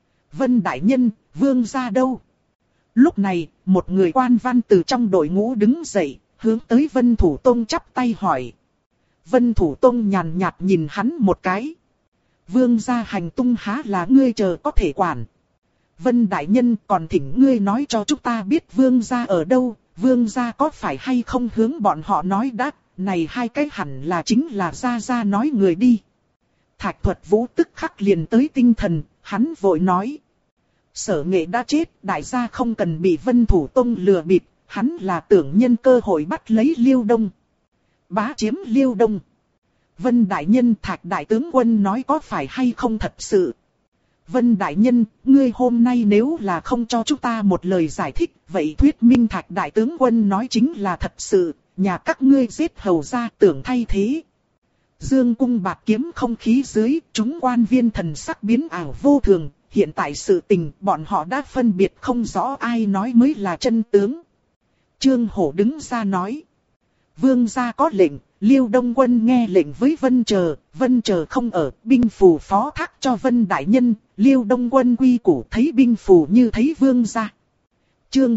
Vân đại nhân, vương gia đâu? Lúc này, một người quan văn từ trong đội ngũ đứng dậy, hướng tới Vân Thủ Tông chắp tay hỏi. Vân Thủ Tông nhàn nhạt nhìn hắn một cái. Vương gia hành tung há là ngươi chờ có thể quản. Vân đại nhân còn thỉnh ngươi nói cho chúng ta biết vương gia ở đâu, vương gia có phải hay không hướng bọn họ nói đã, này hai cái hẳn là chính là gia nói người đi. Thạch Thuật Vũ tức khắc liền tới tinh thần, hắn vội nói. Sở Nghệ đã chết, đại gia không cần bị Vân Thủ Tông lừa bịp, hắn là tưởng nhân cơ hội bắt lấy Liêu Đông. Bá chiếm Liêu Đông. Vân Đại Nhân, Thạch Đại Tướng Quân nói có phải hay không thật sự? Vân Đại Nhân, ngươi hôm nay nếu là không cho chúng ta một lời giải thích, vậy thuyết minh Thạch Đại Tướng Quân nói chính là thật sự, nhà các ngươi giết hầu ra tưởng thay thế. Dương cung bạc kiếm không khí dưới, chúng quan viên thần sắc biến ảo vô thường, hiện tại sự tình bọn họ đã phân biệt không rõ ai nói mới là chân tướng. Trương Hổ đứng ra nói. Vương gia có lệnh, Liêu Đông Quân nghe lệnh với Vân Chờ không ở, binh phù phó thác cho Vân Đại Nhân, Liêu Đông Quân quy củ thấy binh phù như thấy vương gia. Chương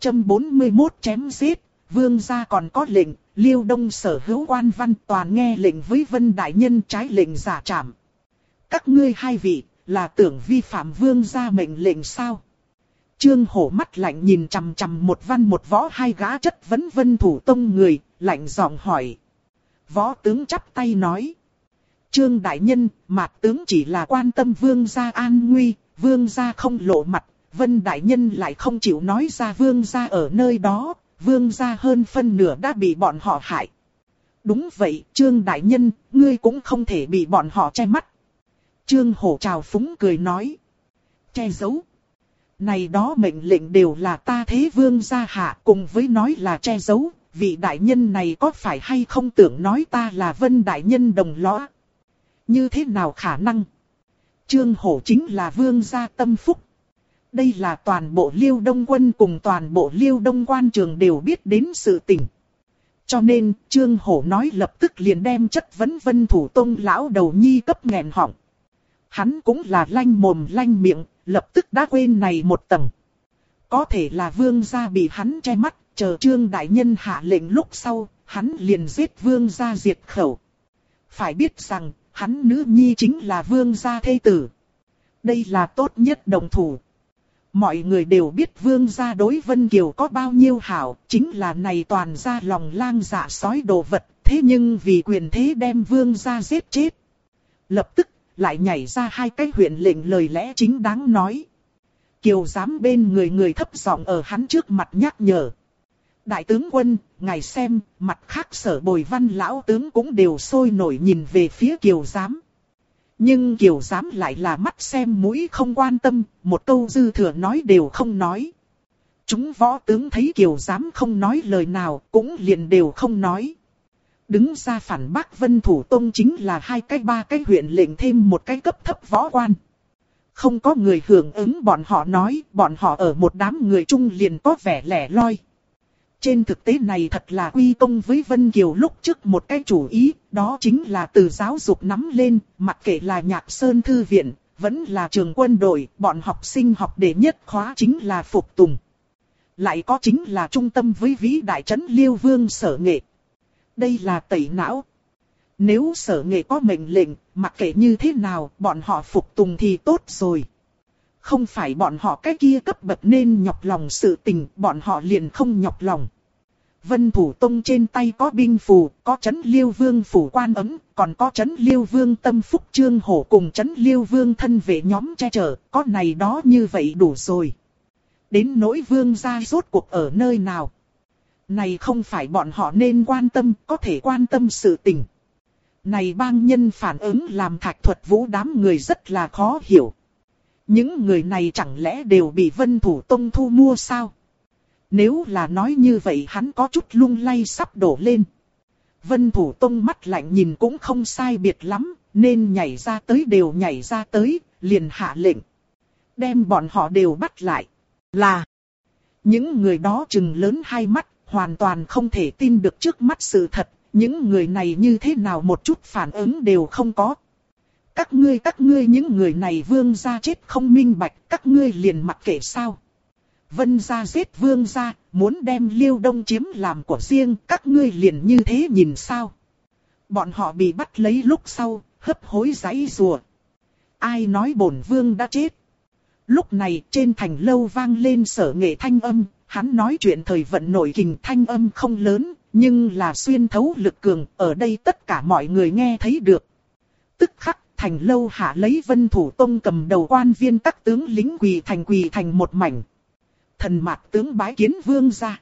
641 chém giết, vương gia còn có lệnh, Liêu Đông sở hữu quan văn toàn nghe lệnh với Vân Đại Nhân trái lệnh giả trảm. Các ngươi hai vị, là tưởng vi phạm vương gia mệnh lệnh sao? Trương Hổ mắt lạnh nhìn chằm chằm một văn một võ hai gã chất vấn Vân Thủ Tông người, lạnh giọng hỏi. Võ tướng chắp tay nói. Trương Đại Nhân, Mạc tướng chỉ là quan tâm vương gia an nguy, vương gia không lộ mặt, Vân Đại Nhân lại không chịu nói ra vương gia ở nơi đó, vương gia hơn phân nửa đã bị bọn họ hại. Đúng vậy, Trương Đại Nhân, ngươi cũng không thể bị bọn họ che mắt. Trương Hổ trào phúng cười nói. Che giấu. Này đó mệnh lệnh đều là ta thế vương gia hạ, cùng với nói là che giấu, vị đại nhân này có phải hay không tưởng nói ta là Vân Đại Nhân đồng lõa? Như thế nào khả năng? Trương Hổ chính là vương gia tâm phúc. Đây là toàn bộ Liêu Đông Quân cùng toàn bộ Liêu Đông quan trường đều biết đến sự tình. Cho nên, Trương Hổ nói lập tức liền đem chất vấn Vân Thủ Tông lão đầu nhi cấp nghẹn họng. Hắn cũng là lanh mồm lanh miệng, lập tức đã quên này một tầng. Có thể là vương gia bị hắn che mắt, chờ Trương Đại Nhân hạ lệnh lúc sau, hắn liền giết vương gia diệt khẩu. Phải biết rằng, hắn nữ nhi chính là vương gia thê tử. Đây là tốt nhất đồng thủ. Mọi người đều biết vương gia đối Vân Kiều có bao nhiêu hảo, chính là này toàn ra lòng lang dạ sói đồ vật, thế nhưng vì quyền thế đem vương gia giết chết. Lập tức, lại nhảy ra hai cái huyện lệnh lời lẽ chính đáng nói. Kiều giám bên người thấp giọng ở hắn trước mặt nhắc nhở. Đại tướng quân, ngài xem, mặt khác Sở Bồi Văn lão tướng cũng đều sôi nổi nhìn về phía Kiều giám. Nhưng Kiều giám lại là mắt xem mũi không quan tâm, một câu dư thừa nói đều không nói. Chúng võ tướng thấy Kiều giám không nói lời nào, cũng liền đều không nói. Đứng ra phản bác Vân Thủ Tông chính là hai cái ba cái huyện lệnh thêm một cái cấp thấp võ quan. Không có người hưởng ứng bọn họ nói, bọn họ ở một đám người chung liền có vẻ lẻ loi. Trên thực tế này thật là quy công với Vân Kiều lúc trước một cái chủ ý, đó chính là từ giáo dục nắm lên, mặc kệ là Nhạc Sơn Thư Viện, vẫn là trường quân đội, bọn học sinh học đệ nhất khóa chính là phục tùng. Lại có chính là trung tâm với vĩ đại trấn Liêu Vương Sở Nghệ. Đây là tẩy não. Nếu Sở Nghệ có mệnh lệnh, mặc kệ như thế nào, bọn họ phục tùng thì tốt rồi. Không phải bọn họ cái kia cấp bậc nên nhọc lòng sự tình, bọn họ liền không nhọc lòng. Vân Thủ Tông trên tay có binh phù, có trấn Liêu Vương phủ quan ấm, còn có trấn Liêu Vương tâm phúc Trương Hổ cùng trấn Liêu Vương thân vệ nhóm che chở, có này đó như vậy đủ rồi. Đến nỗi vương gia rốt cuộc ở nơi nào? Này không phải bọn họ nên quan tâm, có thể quan tâm sự tình. Này bang nhân phản ứng làm Thạch Thuật Vũ đám người rất là khó hiểu. Những người này chẳng lẽ đều bị Vân Thủ Tông thu mua sao? Nếu là nói như vậy hắn có chút lung lay sắp đổ lên. Vân Thủ Tông mắt lạnh nhìn cũng không sai biệt lắm, nên nhảy ra tới đều nhảy ra tới, liền hạ lệnh. Đem bọn họ đều bắt lại. Là những người đó trừng lớn hai mắt, hoàn toàn không thể tin được trước mắt sự thật. Những người này như thế nào một chút phản ứng đều không có. Các ngươi những người này vương gia chết không minh bạch, các ngươi liền mặc kệ sao? Vân gia giết vương gia, muốn đem Liêu Đông chiếm làm của riêng, các ngươi liền như thế nhìn sao? Bọn họ bị bắt lấy lúc sau, hấp hối giãy giụa. Ai nói bổn vương đã chết? Lúc này trên thành lâu vang lên Sở Nghệ thanh âm, hắn nói chuyện thời vận nổi kình thanh âm không lớn, nhưng là xuyên thấu lực cường, ở đây tất cả mọi người nghe thấy được. Tức khắc thành lâu hạ lấy Vân Thủ Tông cầm đầu quan viên các tướng lính quỳ thành một mảnh. Thần mạc tướng bái kiến vương gia.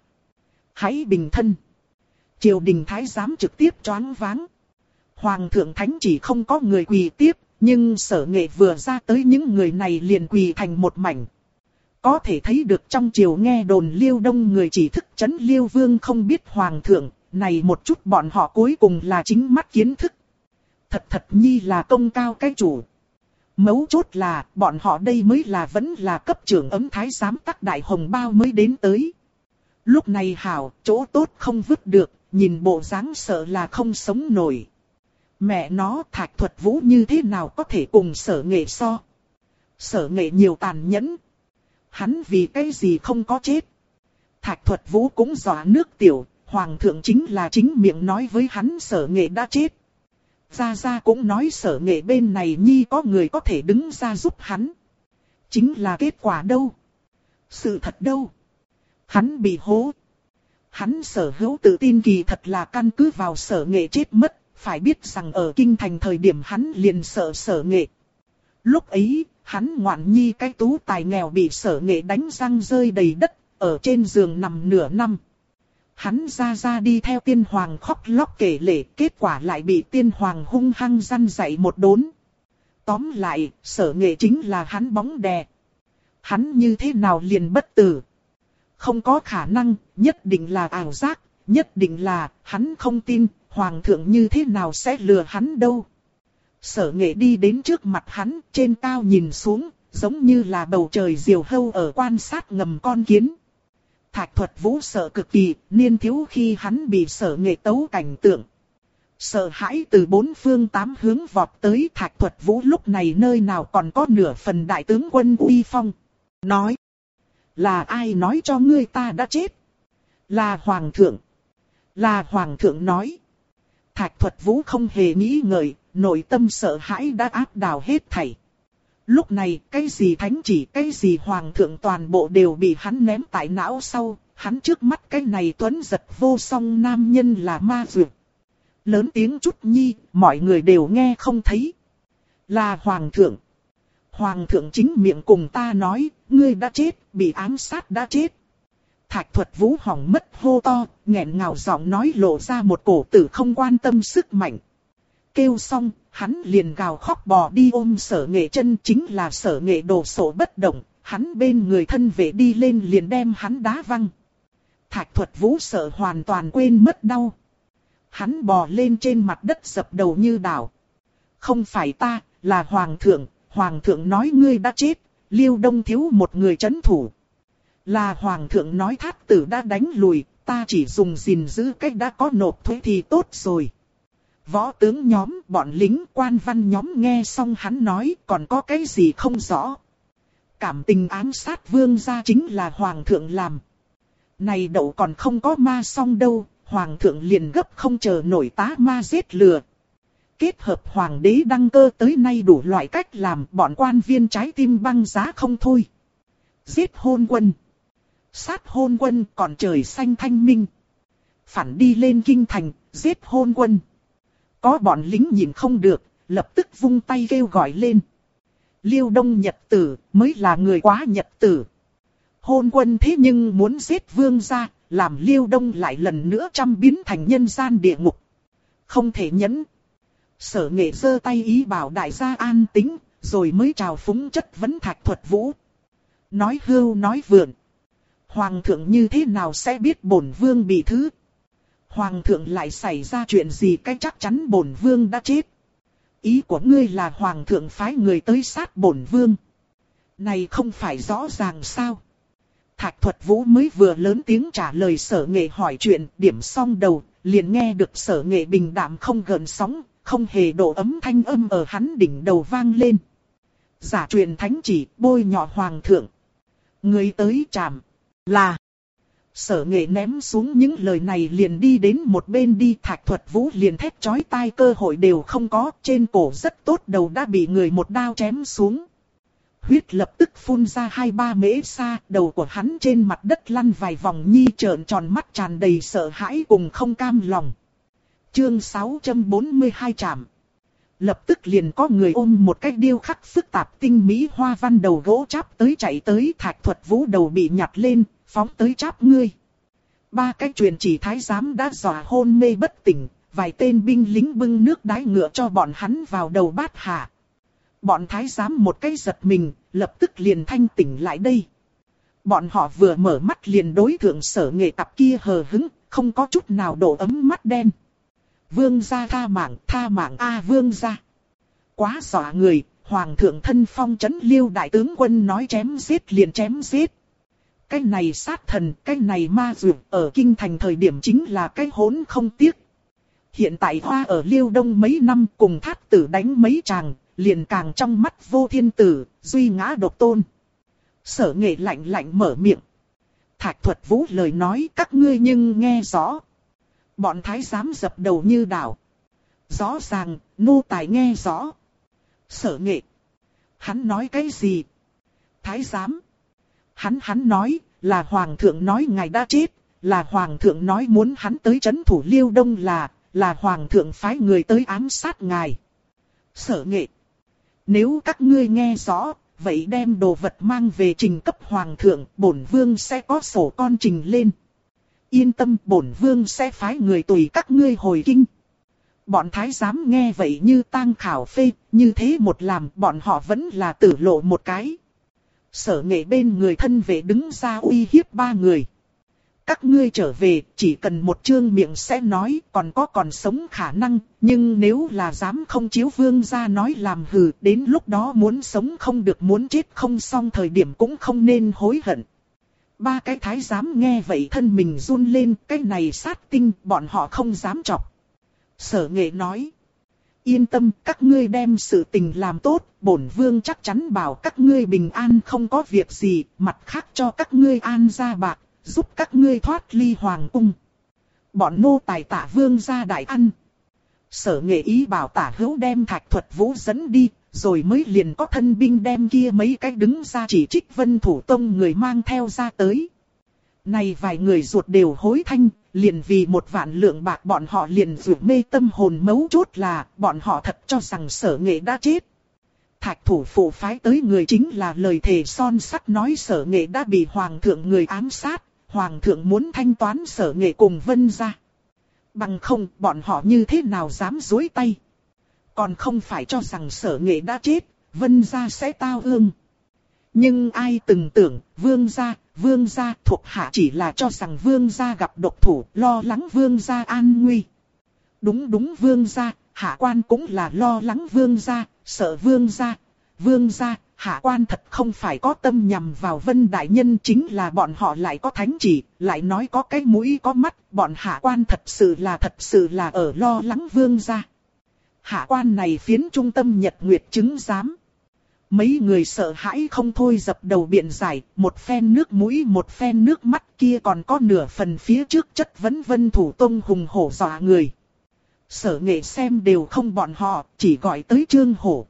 Hãy bình thân. Triều đình thái giám trực tiếp choáng váng. Hoàng thượng thánh chỉ không có người quỳ tiếp, nhưng Sở Nghệ vừa ra tới những người này liền quỳ thành một mảnh. Có thể thấy được trong triều nghe đồn Liêu Đông người chỉ thức trấn Liêu Vương không biết Hoàng thượng, này một chút bọn họ cuối cùng là chính mắt kiến thức. Thật nhi là công cao cái chủ. Mấu chốt là bọn họ đây mới là vẫn là cấp trưởng ấm thái giám Tắc Đại Hồng bao mới đến tới. Lúc này hảo, chỗ tốt không vứt được, nhìn bộ dáng sợ là không sống nổi. Mẹ nó Thạch Thuật Vũ như thế nào có thể cùng Sở Nghệ so. Sở Nghệ nhiều tàn nhẫn. Hắn vì cái gì không có chết. Thạch Thuật Vũ cũng dọa nước tiểu, Hoàng thượng chính là chính miệng nói với hắn Sở Nghệ đã chết. Gia cũng nói Sở Nghệ bên này nhi có người có thể đứng ra giúp hắn. Chính là kết quả đâu? Sự thật đâu? Hắn bị hố. Hắn Sở Hữu tự tin kỳ thật là căn cứ vào Sở Nghệ chết mất. Phải biết rằng ở kinh thành thời điểm hắn liền sợ Sở Nghệ. Lúc ấy, hắn ngoạn nhi cái tú tài nghèo bị Sở Nghệ đánh răng rơi đầy đất, ở trên giường nằm nửa năm. Hắn ra đi theo tiên hoàng khóc lóc kể lể, kết quả lại bị tiên hoàng hung hăng răn dạy một đốn. Tóm lại, Sở Nghệ chính là hắn bóng đè. Hắn như thế nào liền bất tử? Không có khả năng, nhất định là ảo giác, nhất định là hắn không tin, Hoàng thượng như thế nào sẽ lừa hắn đâu. Sở Nghệ đi đến trước mặt hắn, trên cao nhìn xuống, giống như là bầu trời diều hâu ở quan sát ngầm con kiến. Thạch Thuật Vũ sợ cực kỳ, niên thiếu khi hắn bị Sở Nghệ tấu cảnh tượng. Sợ hãi từ bốn phương tám hướng vọt tới Thạch Thuật Vũ lúc này nơi nào còn có nửa phần đại tướng quân uy phong. Nói, là ai nói cho ngươi ta đã chết? Là Hoàng thượng. Là Hoàng thượng nói. Thạch Thuật Vũ không hề nghĩ ngợi, nội tâm sợ hãi đã áp đảo hết thảy. Lúc này, cái gì thánh chỉ, cái gì Hoàng thượng toàn bộ đều bị hắn ném tại não sau, hắn trước mắt cái này tuấn giật vô song nam nhân là ma dược. Lớn tiếng chút nhi, mọi người đều nghe không thấy. Là Hoàng thượng. Hoàng thượng chính miệng cùng ta nói, ngươi đã chết, bị ám sát đã chết. Thạch Thuật Vũ hỏng mất hô to, nghẹn ngào giọng nói lộ ra một cổ tử không quan tâm sức mạnh. Kêu xong, hắn liền gào khóc bò đi ôm Sở Nghệ chân, chính là Sở Nghệ đồ sộ bất động, hắn bên người thân vệ đi lên liền đem hắn đá văng. Thạch Thuật Vũ sợ hoàn toàn quên mất đau. Hắn bò lên trên mặt đất dập đầu như đảo. Không phải ta, là Hoàng thượng nói ngươi đã chết, Liêu Đông thiếu một người trấn thủ. Là Hoàng thượng nói Thát Tử đã đánh lùi, ta chỉ dùng gìn giữ cách đã có nộp thuế thì tốt rồi. Võ tướng nhóm, bọn lính quan văn nhóm nghe xong hắn nói còn có cái gì không rõ. Cảm tình ám sát vương gia chính là Hoàng thượng làm. Này đậu còn không có ma xong đâu, Hoàng thượng liền gấp không chờ nổi tá ma giết lừa. Kết hợp Hoàng đế đăng cơ tới nay đủ loại cách làm, bọn quan viên trái tim băng giá không thôi. Giết hôn quân. Sát hôn quân còn trời xanh thanh minh. Phản đi lên kinh thành, giết hôn quân. Có bọn lính nhìn không được, lập tức vung tay kêu gọi lên. Liêu Đông nhật tử, mới là người quá nhật tử. Hôn quân thế nhưng muốn giết vương gia, làm Liêu Đông lại lần nữa trăm biến thành nhân gian địa ngục. Không thể nhẫn. Sở Nghệ giơ tay ý bảo đại gia an tĩnh, rồi mới trào phúng chất vấn Thạch Thuật Vũ. Nói hưu nói vượn. Hoàng thượng như thế nào sẽ biết bổn vương bị thứ? Hoàng thượng lại xảy ra chuyện gì cái chắc chắn bổn vương đã chết. Ý của ngươi là Hoàng thượng phái người tới sát bổn vương. Này không phải rõ ràng sao? Thạch Thuật Vũ mới vừa lớn tiếng trả lời Sở Nghệ hỏi chuyện, điểm xong đầu, liền nghe được Sở Nghệ bình đạm không gợn sóng, không hề độ ấm thanh âm ở hắn đỉnh đầu vang lên. Giả truyền thánh chỉ, bôi nhọ Hoàng thượng. Người tới trảm. Là. Sở Nghệ ném xuống những lời này liền đi đến một bên đi. Thạch Thuật Vũ liền thét chói tai cơ hội đều không có. Trên cổ rất tốt đầu đã bị người một đao chém xuống. Huyết lập tức phun ra 2-3 mễ xa. Đầu của hắn trên mặt đất lăn vài vòng nhi, trợn tròn mắt tràn đầy sợ hãi cùng không cam lòng. Chương 642 trảm. lập tức liền có người ôm một cái điêu khắc phức tạp tinh mỹ hoa văn đầu gỗ cháp tới chạy tới. Thạch Thuật Vũ đầu bị nhặt lên, phóng tới cháp ngươi. Ba cái truyền chỉ thái giám đã dọa hôn mê bất tỉnh, vài tên binh lính bưng nước đái ngựa cho bọn hắn vào đầu bát hạ. Bọn thái giám một cái giật mình, lập tức liền thanh tỉnh lại đây. Bọn họ vừa mở mắt liền đối thượng Sở Nghệ cặp kia hờ hững, không có chút nào độ ấm mắt đen. Vương gia tha mạng a vương gia. Quá dọa người, hoàng thượng thân phong trấn Liêu đại tướng quân nói chém giết liền chém giết. Cái này sát thần, cái này ma dược ở kinh thành thời điểm chính là cái hỗn không tiếc. Hiện tại hoa ở Liêu Đông mấy năm cùng Thát Tử đánh mấy chàng, liền càng trong mắt Vô Thiên Tử, duy ngã độc tôn. Sở Nghệ lạnh lạnh mở miệng. Thạch Thuật Vũ lời nói các ngươi nhưng nghe rõ. Bọn thái giám dập đầu như đảo. Rõ ràng, nô tài nghe rõ. Sở Nghệ. Hắn nói cái gì? Thái giám. Hắn nói, là hoàng thượng nói ngài đã chết, là hoàng thượng nói muốn hắn tới trấn thủ Liêu Đông là hoàng thượng phái người tới ám sát ngài. Sở Nghệ. Nếu các ngươi nghe rõ, vậy đem đồ vật mang về trình cấp hoàng thượng, bổn vương sẽ có sổ con trình lên. Yên tâm, bổn vương sẽ phái người tùy các ngươi hồi kinh. Bọn thái giám nghe vậy như tang khảo phê, như thế một làm bọn họ vẫn là tử lộ một cái. Sở Nghệ bên người thân vệ đứng ra uy hiếp ba người. Các ngươi trở về, chỉ cần một chương miệng sẽ nói, còn sống khả năng, nhưng nếu là dám không chiếu vương gia nói làm hừ, đến lúc đó muốn sống không được muốn chết không xong thời điểm cũng không nên hối hận. Ba cái thái giám nghe vậy thân mình run lên, cái này sát tinh, bọn họ không dám chọc. Sở Nghệ nói, yên tâm, các ngươi đem sự tình làm tốt, bổn vương chắc chắn bảo các ngươi bình an không có việc gì, mặt khác cho các ngươi an gia bạc, giúp các ngươi thoát ly hoàng cung. Bọn nô tài tạ vương gia đại ăn. Sở Nghệ ý bảo Tả Hữu đem Thạch Thuật Vũ dẫn đi, rồi mới liền có thân binh đem kia mấy cái đứng ra chỉ trích Vân Thủ Tông người mang theo ra tới. Này vài người ruột đều hối thanh, liền vì 1.000 lượng bạc bọn họ liền rủ mê tâm hồn mấu chốt là bọn họ thật cho rằng Sở Nghệ đã chết. Thạch thủ phụ phái tới người chính là lời thề son sắt nói Sở Nghệ đã bị hoàng thượng người ám sát, hoàng thượng muốn thanh toán Sở Nghệ cùng Vân gia. Bằng không bọn họ như thế nào dám dối tay. Còn không phải cho rằng Sở Nghệ đã chết, Vân gia sẽ tao ương. Nhưng ai từng tưởng vương gia thuộc hạ chỉ là cho rằng vương gia gặp độc thủ, lo lắng vương gia an nguy. Đúng vương gia, hạ quan cũng là lo lắng vương gia, sợ vương gia, hạ quan thật không phải có tâm nhằm vào Vân đại nhân, chính là bọn họ lại có thánh chỉ, lại nói có cái mũi có mắt, bọn hạ quan thật sự là ở lo lắng vương gia. Hạ quan này phiến trung tâm Nhật Nguyệt chứng giám. Mấy người sợ hãi không thôi dập đầu biện giải, một phen nước mũi một phen nước mắt kia còn có nửa phần phía trước chất vấn Vân Thủ Tông hùng hổ dọa người. Sở Nghệ xem đều không bọn họ, chỉ gọi tới Trương Hổ.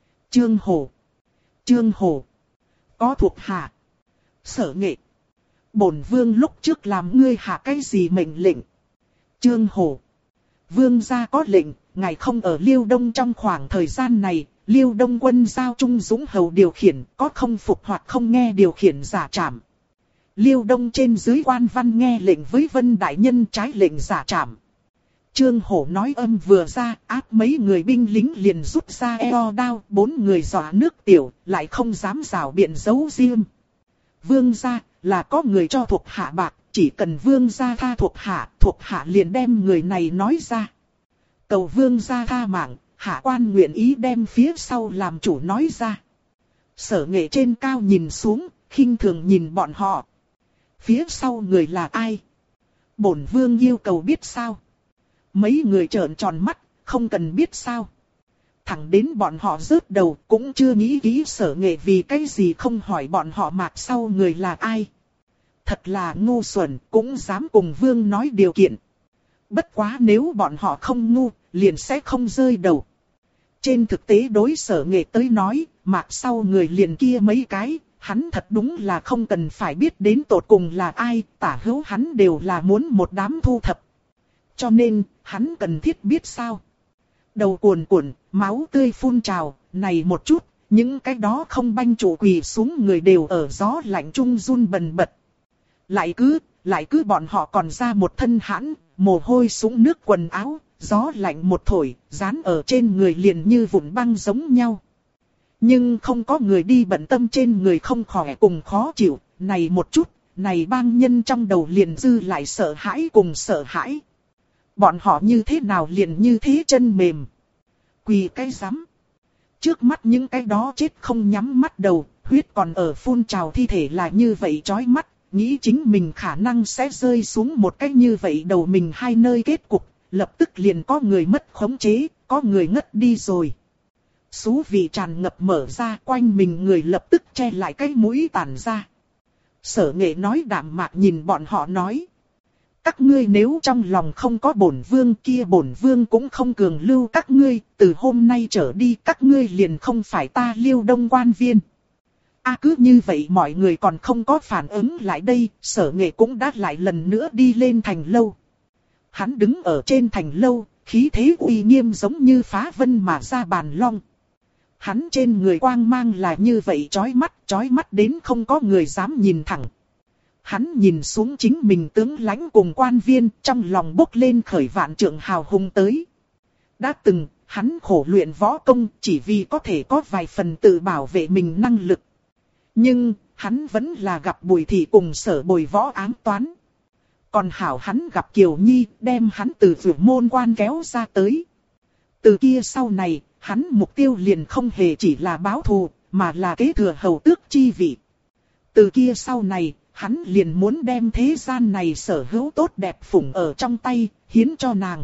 Trương Hổ. Có thuộc hạ. Sở Nghệ. Bổn vương lúc trước làm ngươi hạ cái gì mệnh lệnh? Trương Hổ. Vương gia có lệnh, ngài không ở Liêu Đông trong khoảng thời gian này, Liêu Đông quân giao Trung Dũng hầu điều khiển, có không phục hoặc không nghe điều khiển giả trảm. Liêu Đông trên dưới quan văn nghe lệnh với Vân đại nhân trái lệnh giả trảm. Trương Hổ nói âm vừa ra, áp mấy người binh lính liền rút ra eo đao, 4 người dọa nước tiểu, lại không dám rảo biện giấu riêng. Vương gia, là có người cho thuộc hạ bạc, chỉ cần vương gia tha thuộc hạ liền đem người này nói ra. Cầu vương gia tha mạng, hạ quan nguyện ý đem phía sau làm chủ nói ra. Sở Nghệ trên cao nhìn xuống, khinh thường nhìn bọn họ. Phía sau người là ai? Bổn vương yêu cầu biết sao? Mấy người trợn tròn mắt, không cần biết sao. Thẳng đến bọn họ rớt đầu cũng chưa nghĩ kỹ Sở Nghệ vì cái gì không hỏi bọn họ mạc sau người là ai. Thật là ngu xuẩn, cũng dám cùng vương nói điều kiện. Bất quá nếu bọn họ không ngu, liền sẽ không rơi đầu. Trên thực tế đối Sở Nghệ tới nói, mạc sau người liền kia mấy cái, hắn thật đúng là không cần phải biết đến tột cùng là ai, Tả Hữu hắn đều là muốn một đám thu thập. Cho nên, hắn cần thiết biết sao. đầu cuồn cuộn, máu tươi phun trào, này một chút, những cái đó không banh trụ quỳ xuống người đều ở gió lạnh trung run bần bật. Lại cứ bọn họ còn ra một thân hãn, mồ hôi sũng nước quần áo, gió lạnh một thổi, dán ở trên người liền như vụn băng giống nhau. Nhưng không có người đi bận tâm trên người không khỏe cùng khó chịu, này một chút, này bang nhân trong đầu liền dư lại sợ hãi cùng sợ hãi. Bọn họ như thế nào liền như thế chân mềm. Quỳ cái rắm. Trước mắt những cái đó chết không nhắm mắt đầu, huyết còn ở phun trào thi thể là như vậy chói mắt, nghĩ chính mình khả năng sẽ rơi xuống một cách như vậy đầu mình hai nơi kết cục, lập tức liền có người mất khống chế, có người ngất đi rồi. Xú vị tràn ngập mở ra quanh mình người lập tức che lại cái mũi tản ra. Sở Nghệ nói đạm mạc nhìn bọn họ nói. Các ngươi nếu trong lòng không có bổn vương kia bổn vương cũng không cường lưu các ngươi, từ hôm nay trở đi các ngươi liền không phải ta Liêu Đông quan viên. Cứ như vậy mọi người còn không có phản ứng lại đây, Sở Nghệ cũng đã lại lần nữa đi lên thành lâu. Hắn đứng ở trên thành lâu, khí thế uy nghiêm giống như phá vân mà ra bàn long. Hắn trên người quang mang là như vậy chói mắt đến không có người dám nhìn thẳng. Hắn nhìn xuống chính mình tướng lãnh cùng quan viên, trong lòng bốc lên khởi vạn trượng hào hùng tới. Đã từng, hắn khổ luyện võ công chỉ vì có thể có vài phần tự bảo vệ mình năng lực. Nhưng, hắn vẫn là gặp Bùi Thị cùng Sở Bồi võ ám toán. Còn hảo hắn gặp Kiều Nhi, đem hắn từ vượt môn quan kéo ra tới. Từ kia sau này, hắn mục tiêu liền không hề chỉ là báo thù, mà là kế thừa hầu tước chi vị. Từ kia sau này, hắn liền muốn đem thế gian này sở hữu tốt đẹp phụng ở trong tay, hiến cho nàng.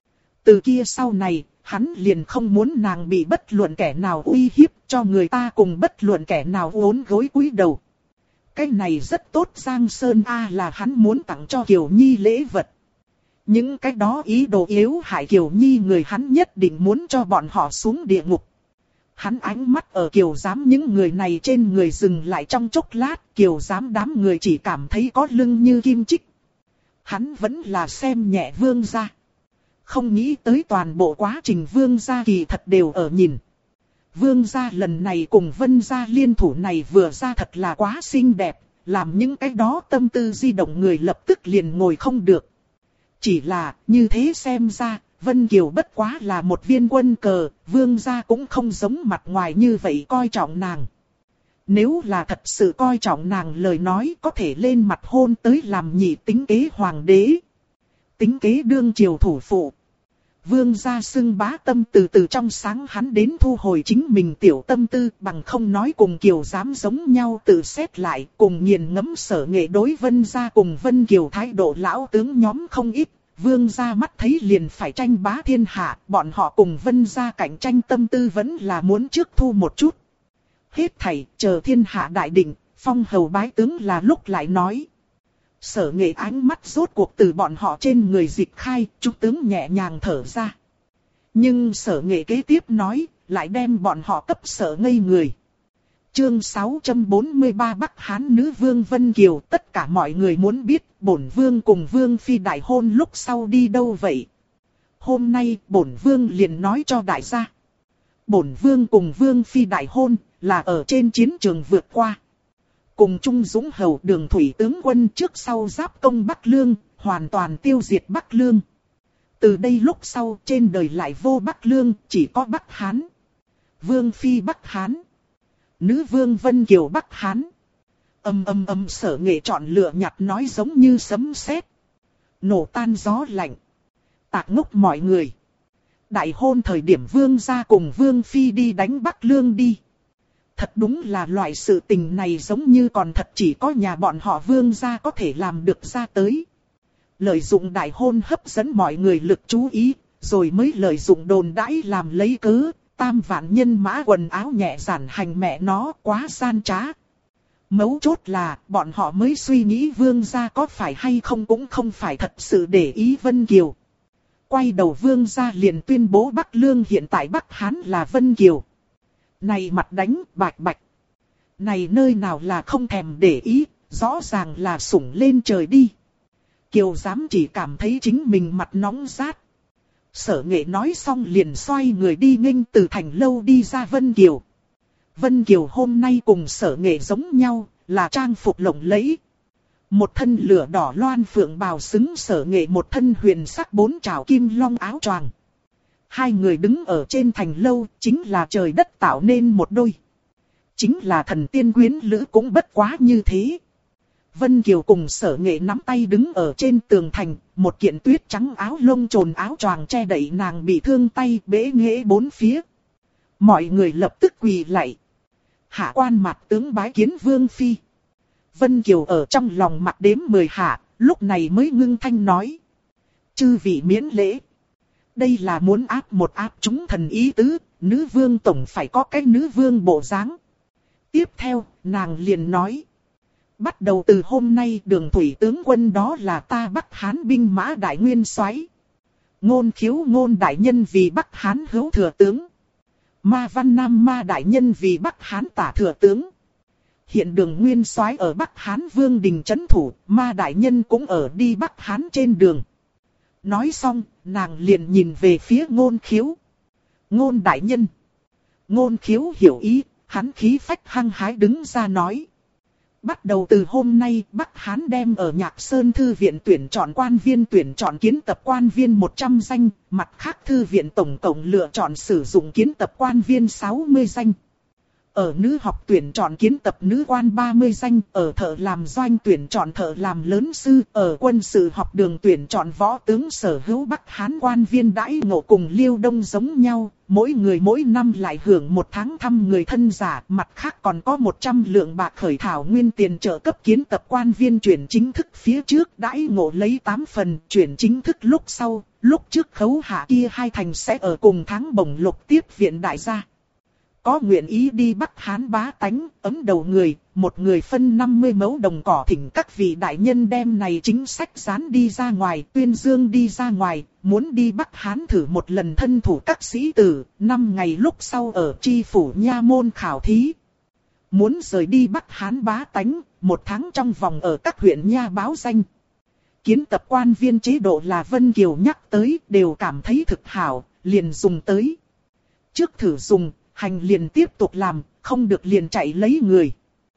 Từ kia sau này, hắn liền không muốn nàng bị bất luận kẻ nào uy hiếp, cho người ta cùng bất luận kẻ nào uốn gối cúi đầu. Cái này rất tốt, Giang Sơn A là hắn muốn tặng cho Kiều Nhi lễ vật. Những cái đó ý đồ yếu hại Kiều Nhi người hắn nhất định muốn cho bọn họ xuống địa ngục. Hắn ánh mắt ở Kiều Giám những người này trên người dừng lại trong chốc lát, Kiều Giám đám người chỉ cảm thấy có lưng như kim chích. Hắn vẫn là xem nhẹ Vương gia. Không nghĩ tới toàn bộ quá trình Vương gia kỳ thật đều ở nhìn. Vương gia lần này cùng Vân gia liên thủ này vừa ra thật là quá xinh đẹp, làm những cái đó tâm tư di động người lập tức liền ngồi không được. Chỉ là, như thế xem ra, Vân Kiều bất quá là một viên quân cờ, Vương gia cũng không giống mặt ngoài như vậy coi trọng nàng. Nếu là thật sự coi trọng nàng lời nói có thể lên mặt hôn tới làm nhị tính kế hoàng đế. Tính kế đương triều thủ phụ. Vương gia xưng bá tâm từ từ trong sáng hắn đến thu hồi chính mình tiểu tâm tư bằng không nói cùng Kiều Giám giống nhau tự xét lại cùng nghiền ngẫm Sở Nghệ đối Vân gia cùng Vân Kiều thái độ lão tướng nhóm không ít. Vương gia mắt thấy liền phải tranh bá thiên hạ, bọn họ cùng Vân gia cạnh tranh tâm tư vẫn là muốn trước thu một chút. Hết thảy, chờ thiên hạ đại định, phong hầu bái tướng là lúc lại nói. Sở Nghệ ánh mắt rốt cuộc từ bọn họ trên người dịch khai, trung tướng nhẹ nhàng thở ra. Nhưng Sở Nghệ kế tiếp nói, lại đem bọn họ cấp sợ ngây người. Chương 643 Bắc Hán nữ vương Vân Kiều, tất cả mọi người muốn biết bổn vương cùng vương phi đại hôn lúc sau đi đâu vậy. Hôm nay bổn vương liền nói cho đại gia. Bổn vương cùng vương phi đại hôn là ở trên chiến trường vượt qua. Cùng Trung Dũng hầu Đường thủy tướng quân trước sau giáp công Bắc Lương, hoàn toàn tiêu diệt Bắc Lương. Từ đây lúc sau trên đời lại vô Bắc Lương, chỉ có Bắc Hán. Vương phi Bắc Hán. Nữ vương Vân Kiều Bắc Hán. Sở Nghệ chọn lựa nhặt nói giống như sấm sét, nổ tan gió lạnh. Tạc ngốc mọi người. Đại hôn thời điểm vương gia cùng vương phi đi đánh Bắc Lương đi. Thật đúng là loại sự tình này giống như còn thật chỉ có nhà bọn họ vương gia có thể làm được ra tới. Lợi dụng đại hôn hấp dẫn mọi người lực chú ý, rồi mới lợi dụng đồn đãi làm lấy cớ. Tam vạn nhân mã quần áo nhẹ giản hành mẹ nó quá gian trá. Mấu chốt là bọn họ mới suy nghĩ vương gia có phải hay không cũng không phải thật sự để ý Vân Kiều. Quay đầu vương gia liền tuyên bố Bắc Lương hiện tại Bắc Hán là Vân Kiều. Này mặt đánh bạch bạch. Này nơi nào là không thèm để ý, rõ ràng là sủng lên trời đi. Kiều Giám chỉ cảm thấy chính mình mặt nóng rát. Sở Nghệ nói xong liền xoay người đi nghênh từ thành lâu đi ra Vân Kiều. Vân Kiều hôm nay cùng Sở Nghệ giống nhau, là trang phục lộng lẫy. Một thân lửa đỏ loan phượng bào xứng Sở Nghệ một thân huyền sắc 4 trảo kim long áo choàng. Hai người đứng ở trên thành lâu, chính là trời đất tạo nên một đôi. Chính là thần tiên quyến lữ cũng bất quá như thế. Vân Kiều cùng Sở Nghệ nắm tay đứng ở trên tường thành, một kiện tuyết trắng áo lông trồn áo choàng che đậy nàng bị thương tay bế nghễ bốn phía. Mọi người lập tức quỳ lạy. Hạ quan mặt tướng bái kiến vương phi. Vân Kiều ở trong lòng mặt đếm 10 hạ, lúc này mới ngưng thanh nói. Chư vị miễn lễ. Đây là muốn áp một áp chúng thần ý tứ, nữ vương tổng phải có cái nữ vương bộ dáng. Tiếp theo, nàng liền nói. Bắt đầu từ hôm nay Đường thủy tướng quân đó là ta Bắc Hán binh mã đại nguyên soái. Ngôn Khiếu Ngôn đại nhân vì Bắc Hán hữu thừa tướng. Ma Văn Nam Ma đại nhân vì Bắc Hán tả thừa tướng. Hiện Đường nguyên soái ở Bắc Hán Vương đình trấn thủ, Ma đại nhân cũng ở đi Bắc Hán trên đường. Nói xong, nàng liền nhìn về phía Ngôn Khiếu. Ngôn đại nhân. Ngôn Khiếu hiểu ý, hắn khí phách hăng hái đứng ra nói. Bắt đầu từ hôm nay, Bắc Hán đem ở Nhạc Sơn Thư viện tuyển chọn quan viên tuyển chọn kiến tập quan viên 100 danh, mặt khác Thư viện tổng cộng lựa chọn sử dụng kiến tập quan viên 60 danh. Ở nữ học tuyển chọn kiến tập nữ quan 30 danh, ở thợ làm doanh tuyển chọn thợ làm lớn sư, ở quân sự học đường tuyển chọn võ tướng sở hữu Bắc Hán quan viên đãi ngộ cùng Liêu Đông giống nhau, mỗi người mỗi năm lại hưởng 1 tháng thăm người thân giả, mặt khác còn có 100 lượng bạc khởi thảo nguyên tiền trợ cấp kiến tập quan viên chuyển chính thức phía trước đãi ngộ lấy 8 phần, chuyển chính thức lúc sau, lúc trước khấu hạ kia 2 thành sẽ ở cùng tháng bổng lộc tiếp viện đại gia. Có nguyện ý đi Bắc Hán bá tánh, ấm đầu người, một người phân 50 mẫu đồng cỏ thỉnh các vị đại nhân đem này chính sách dán đi ra ngoài, tuyên dương đi ra ngoài, muốn đi Bắc Hán thử một lần thân thủ các sĩ tử, 5 ngày lúc sau ở tri phủ nha môn khảo thí. Muốn rời đi Bắc Hán bá tánh, 1 tháng trong vòng ở các huyện nha báo danh. Kiến tập quan viên chế độ là Vân Kiều nhắc tới, đều cảm thấy thực hảo, liền dùng tới. Trước thử dùng, hành liền tiếp tục làm, không được liền chạy lấy người.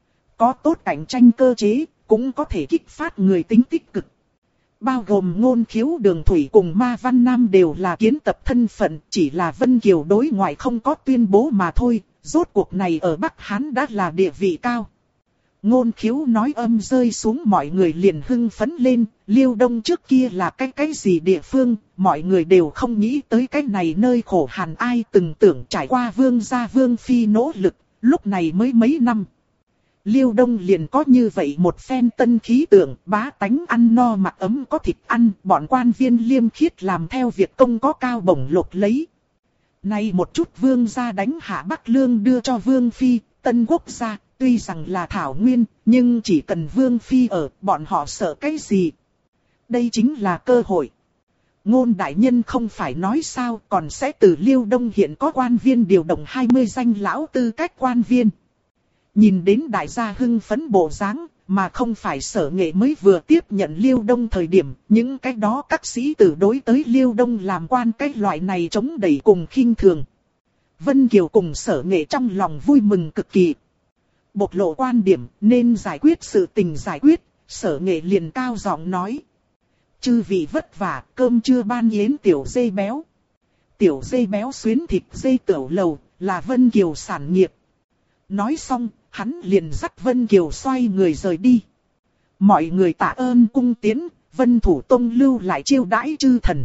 Có tốt cạnh tranh cơ chế, cũng có thể kích phát người tính tích cực. Bao gồm Ngôn Khiếu Đường thủy cùng Ma Văn Nam đều là kiến tập thân phận, chỉ là Vân Kiều đối ngoại không có tuyên bố mà thôi, rốt cuộc này ở Bắc Hán đã là địa vị cao. Ngôn Khiếu nói âm rơi xuống mọi người liền hưng phấn lên, Liêu Đông trước kia là cái gì địa phương, mọi người đều không nghĩ tới cái này nơi khổ hàn ai từng tưởng trải qua vương gia vương phi nỗ lực, lúc này mới mấy năm. Liêu Đông liền có như vậy một phen tân khí tượng, bá tánh ăn no mặc ấm có thịt ăn, bọn quan viên liêm khiết làm theo việc công có cao bổng lộc lấy. Nay một chút vương gia đánh hạ Bắc Lương đưa cho vương phi, tân quốc gia. Tuy rằng là thảo nguyên, nhưng chỉ cần vương phi ở, bọn họ sợ cái gì? Đây chính là cơ hội. Ngôn đại nhân không phải nói sao, còn sẽ từ Liêu Đông hiện có quan viên điều động 20 danh lão tư cách quan viên. Nhìn đến đại gia hưng phấn bộ dáng, mà không phải Sở Nghệ mới vừa tiếp nhận Liêu Đông thời điểm, những cái đó các sĩ tử đối tới Liêu Đông làm quan cái loại này chống đẩy cùng khinh thường. Vân Kiều cùng Sở Nghệ trong lòng vui mừng cực kỳ. Bộc lộ quan điểm nên giải quyết sự tình giải quyết, Sở Nghệ liền cao giọng nói. Chư vị vất vả, cơm trưa ban yến tiểu dê béo. Tiểu dê béo xuyến thịt dê tiểu lầu, là Vân Kiều sản nghiệp. Nói xong, hắn liền dắt Vân Kiều xoay người rời đi. Mọi người tạ ơn cung tiến, Vân Thủ Tông lưu lại chiêu đãi chư thần.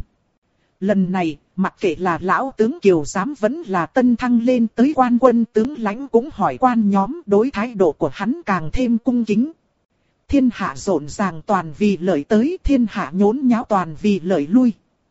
Lần này, mặc kệ là lão tướng Kiều Giám vẫn là tân thăng lên tới quan quân tướng lãnh cũng hỏi quan nhóm, đối thái độ của hắn càng thêm cung kính. Thiên hạ rộn ràng toàn vì lợi tới, thiên hạ nhốn nháo toàn vì lợi lui.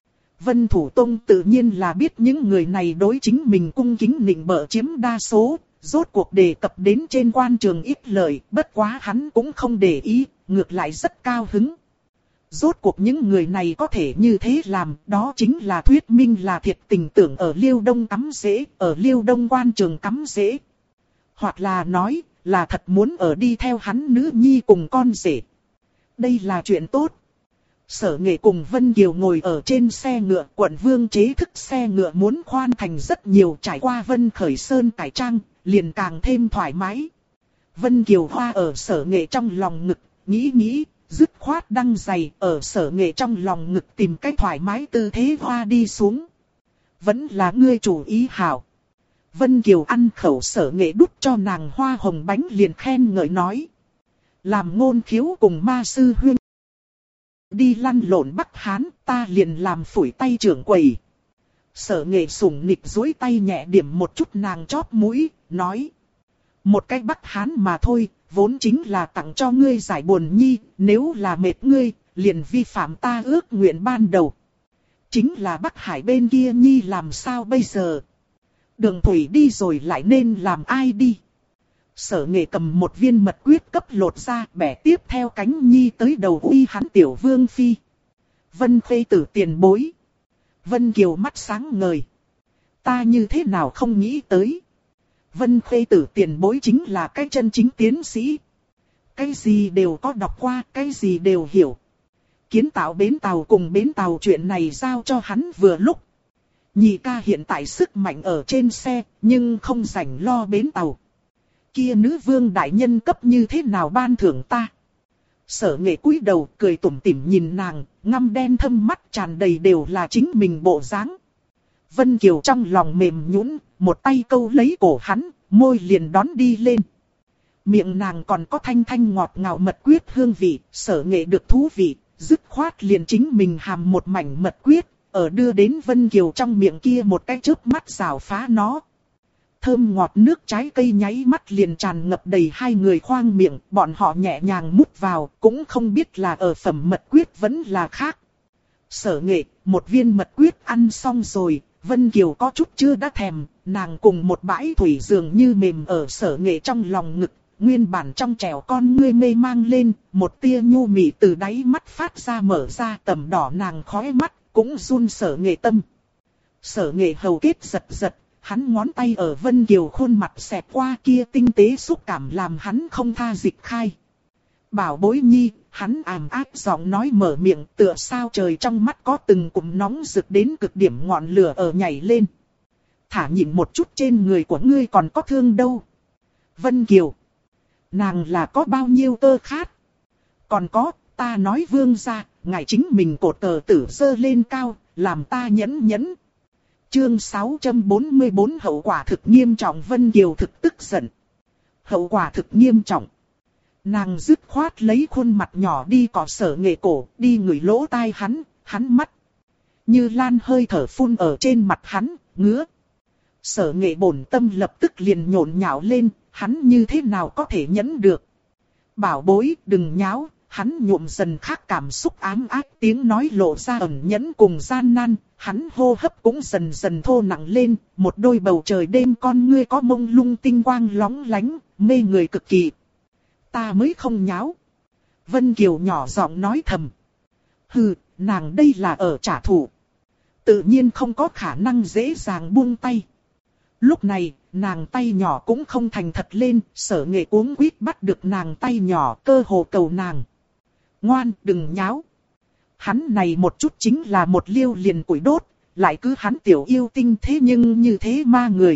Vân Thủ Tông tự nhiên là biết những người này đối chính mình cung kính nịnh bợ chiếm đa số, rốt cuộc đề cập đến trên quan trường ít lợi, bất quá hắn cũng không để ý, ngược lại rất cao hứng. Rốt cuộc những người này có thể như thế làm, đó chính là thuyết minh là thiệt tình tưởng ở Liêu Đông cắm rễ, ở Liêu Đông quan trường cắm rễ. Hoặc là nói, là thật muốn ở đi theo hắn nữ nhi cùng con rể. Đây là chuyện tốt. Sở Nghệ cùng Vân Kiều ngồi ở trên xe ngựa, quận vương chế thức xe ngựa muốn khoan thành rất nhiều, trải qua Vân Khởi Sơn cải trang, liền càng thêm thoải mái. Vân Kiều hoa ở Sở Nghệ trong lòng ngực, nghĩ, dứt khoát đăng giày ở Sở Nghệ trong lòng ngực tìm cách thoải mái tư thế hoa đi xuống. Vẫn là ngươi chủ ý hảo. Vân Kiều ăn khẩu Sở Nghệ đút cho nàng hoa hồng bánh liền khen ngợi nói. Làm ngôn khiếu cùng ma sư huyên đi lăn lộn Bắc Hán, ta liền làm phủi tay trưởng quầy. Sở Nghệ sủng nịch duỗi tay nhẹ điểm một chút nàng chóp mũi, nói. Một cái Bắc Hán mà thôi, vốn chính là tặng cho ngươi giải buồn nhi, nếu là mệt ngươi, liền vi phạm ta ước nguyện ban đầu. Chính là Bắc Hải bên kia nhi làm sao bây giờ? Đường thủy đi rồi lại nên làm ai đi? Sở Nghệ cầm một viên mật quyết cấp lột ra, bẻ tiếp theo cánh nhi tới đầu uy hắn tiểu vương phi. Vân Khê Tử tiền bối. Vân Kiều mắt sáng ngời. Ta như thế nào không nghĩ tới. Vân Khê Tử tiền bối chính là cái chân chính tiến sĩ. Cái gì đều có đọc qua, cái gì đều hiểu. Kiến tạo bến tàu cùng bến tàu chuyện này giao cho hắn vừa lúc. Nhị ca hiện tại sức mạnh ở trên xe, nhưng không rảnh lo bến tàu. Kia nữ vương đại nhân cấp như thế nào ban thưởng ta? Sở Nghệ cúi đầu cười tủm tỉm nhìn nàng, ngăm đen thâm mắt tràn đầy đều là chính mình bộ dáng. Vân Kiều trong lòng mềm nhũn, một tay câu lấy cổ hắn, môi liền đón đi lên. Miệng nàng còn có thanh thanh ngọt ngào mật quyết hương vị, Sở Nghệ được thú vị, dứt khoát liền chính mình hàm một mảnh mật quyết, ở đưa đến Vân Kiều trong miệng kia một cái chớp mắt rào phá nó. Thơm ngọt nước trái cây nháy mắt liền tràn ngập đầy hai người khoang miệng, bọn họ nhẹ nhàng mút vào, cũng không biết là ở phẩm mật quyết vẫn là khác. Sở Nghệ, một viên mật quyết ăn xong rồi, Vân Kiều có chút chưa đã thèm, nàng cùng một bãi thủy dường như mềm ở Sở Nghệ trong lòng ngực, nguyên bản trong trẻo con ngươi mê mang lên, một tia nhu mị từ đáy mắt phát ra mở ra, tầm đỏ nàng khóe mắt, cũng run Sở Nghệ tâm. Sở Nghệ hầu kết giật giật, hắn ngón tay ở Vân Kiều khuôn mặt xẹt qua kia tinh tế xúc cảm làm hắn không tha dịch khai. Bảo bối nhi, hắn ảm áp giọng nói mở miệng tựa sao trời trong mắt có từng cụm nóng rực đến cực điểm ngọn lửa ở nhảy lên. Thả nhịn một chút trên người của ngươi còn có thương đâu. Vân Kiều. Nàng là có bao nhiêu tơ khát. Còn có, ta nói vương gia, ngài chính mình cột cờ tử giơ lên cao, làm ta nhẫn nhẫn. Chương 644 hậu quả thực nghiêm trọng. Vân Kiều thực tức giận. Hậu quả thực nghiêm trọng. Nàng dứt khoát lấy khuôn mặt nhỏ đi cọ Sở Nghệ cổ, đi ngửi lỗ tai hắn mắt. Như lan hơi thở phun ở trên mặt hắn, ngứa. Sở Nghệ bổn tâm lập tức liền nhộn nhạo lên, hắn như thế nào có thể nhẫn được. Bảo bối, đừng nháo, hắn nhuộm dần khác cảm xúc ám ác, tiếng nói lộ ra ẩn nhẫn cùng gian nan, hắn hô hấp cũng dần dần thô nặng lên, một đôi bầu trời đêm con ngươi có mông lung tinh quang lóng lánh, mê người cực kỳ. Ta mới không nháo. Vân Kiều nhỏ giọng nói thầm. Hừ, nàng đây là ở trả thù. Tự nhiên không có khả năng dễ dàng buông tay. Lúc này, nàng tay nhỏ cũng không thành thật lên, Sở Nghệ cuống quýt bắt được nàng tay nhỏ, cơ hồ cầu nàng. Ngoan, đừng nháo. Hắn này một chút chính là một liêu liền củi đốt, lại cứ hắn tiểu yêu tinh thế nhưng như thế ma người.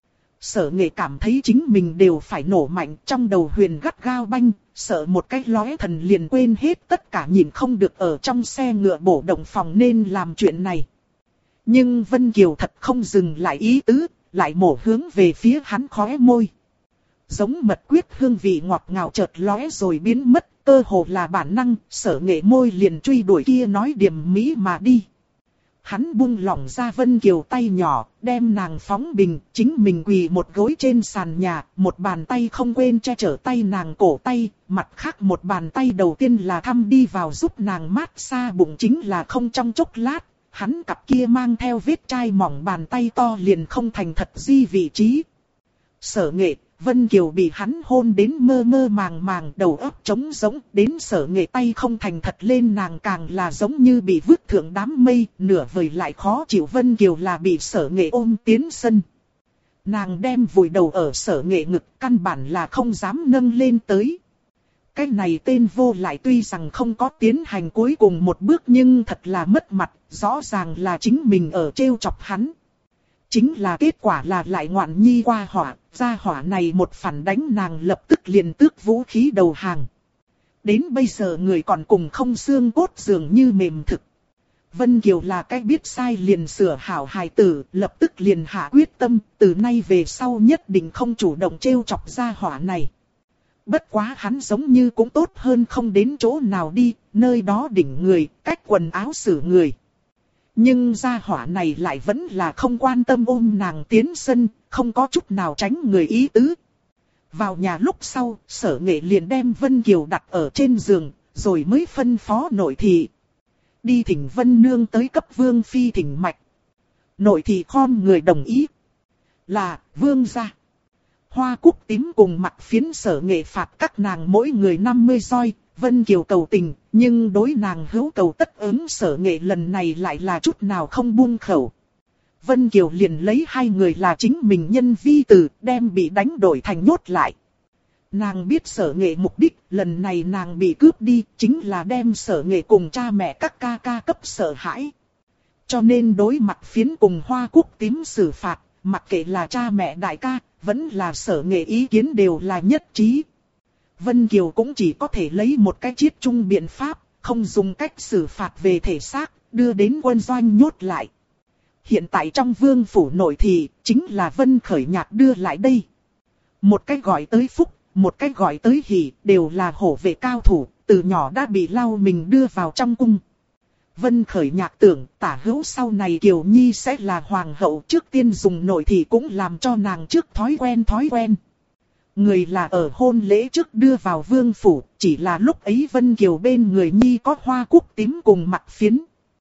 Sở Nghệ cảm thấy chính mình đều phải nổ mạnh, trong đầu huyền gắt gao banh, sợ một cái lóe thần liền quên hết tất cả, nhìn không được ở trong xe ngựa bổ động phòng nên làm chuyện này. Nhưng Vân Kiều thật không dừng lại ý tứ, lại mổ hướng về phía hắn khóe môi. Giống mật quyết hương vị ngọt ngào chợt lóe rồi biến mất, cơ hồ là bản năng, Sở Nghệ môi liền truy đuổi kia nói điềm mỹ mà đi. Hắn buông lỏng ra Vân Kiều tay nhỏ, đem nàng phóng bình, chính mình quỳ một gối trên sàn nhà, một bàn tay không quên che chở tay nàng cổ tay, mặt khác một bàn tay đầu tiên là thăm đi vào giúp nàng mát xa bụng, chính là không trong chốc lát, hắn cặp kia mang theo vết chai mỏng bàn tay to liền không thành thật di vị trí. Sở Nghệ, Vân Kiều bị hắn hôn đến mơ mơ màng màng, đầu óc trống rỗng, đến Sở Nghệ tay không thành thật lên nàng càng là giống như bị vứt thượng đám mây, nửa vời lại khó chịu. Vân Kiều là bị Sở Nghệ ôm tiến sân. Nàng đem vùi đầu ở Sở Nghệ ngực, căn bản là không dám nâng lên tới. Cái này tên vô lại tuy rằng không có tiến hành cuối cùng một bước nhưng thật là mất mặt, rõ ràng là chính mình ở trêu chọc hắn. Chính là kết quả là lại ngoạn nhi qua hỏa, gia hỏa này một phản đánh nàng lập tức liền tước vũ khí đầu hàng. Đến bây giờ người còn cùng không xương cốt dường như mềm thực. Vân Kiều là cái biết sai liền sửa hảo hài tử, lập tức liền hạ quyết tâm, từ nay về sau nhất định không chủ động trêu chọc gia hỏa này. Bất quá hắn giống như cũng tốt hơn không đến chỗ nào đi, nơi đó đỉnh người, cách quần áo xử người. Nhưng gia hỏa này lại vẫn là không quan tâm ôm nàng tiến sân, không có chút nào tránh người ý tứ. Vào nhà lúc sau, Sở Nghệ liền đem Vân Kiều đặt ở trên giường, rồi mới phân phó nội thị. Đi thỉnh Vân Nương tới cấp Vương Phi thỉnh mạch. Nội thị khom người đồng ý. Là, Vương gia. Hoa cúc tím cùng mặt phiến Sở Nghệ phạt các nàng mỗi người 50 roi, Vân Kiều cầu tình, nhưng đối nàng hữu cầu tất ứng Sở Nghệ lần này lại là chút nào không buông khẩu. Vân Kiều liền lấy hai người là chính mình nhân vi từ, đem bị đánh đổi thành nhốt lại. Nàng biết Sở Nghệ mục đích, lần này nàng bị cướp đi, chính là đem Sở Nghệ cùng cha mẹ các ca ca cấp sợ hãi. Cho nên đối mặt phiến cùng hoa cúc tím xử phạt, mặc kệ là cha mẹ đại ca, vẫn là Sở Nghệ ý kiến đều là nhất trí. Vân Kiều cũng chỉ có thể lấy một cái chiết chung biện pháp, không dùng cách xử phạt về thể xác, đưa đến quân doanh nhốt lại. Hiện tại trong vương phủ nội thị, chính là Vân Khởi Nhạc đưa lại đây. Một cái gọi tới Phúc, một cái gọi tới Hỷ, đều là hổ vệ cao thủ, từ nhỏ đã bị lau mình đưa vào trong cung. Vân Khởi Nhạc tưởng tả hữu sau này Kiều Nhi sẽ là hoàng hậu, trước tiên dùng nội thị cũng làm cho nàng trước thói quen. Người là ở hôn lễ trước đưa vào vương phủ, chỉ là lúc ấy Vân Kiều bên người Nhi có hoa cúc tím cùng mặt phiến.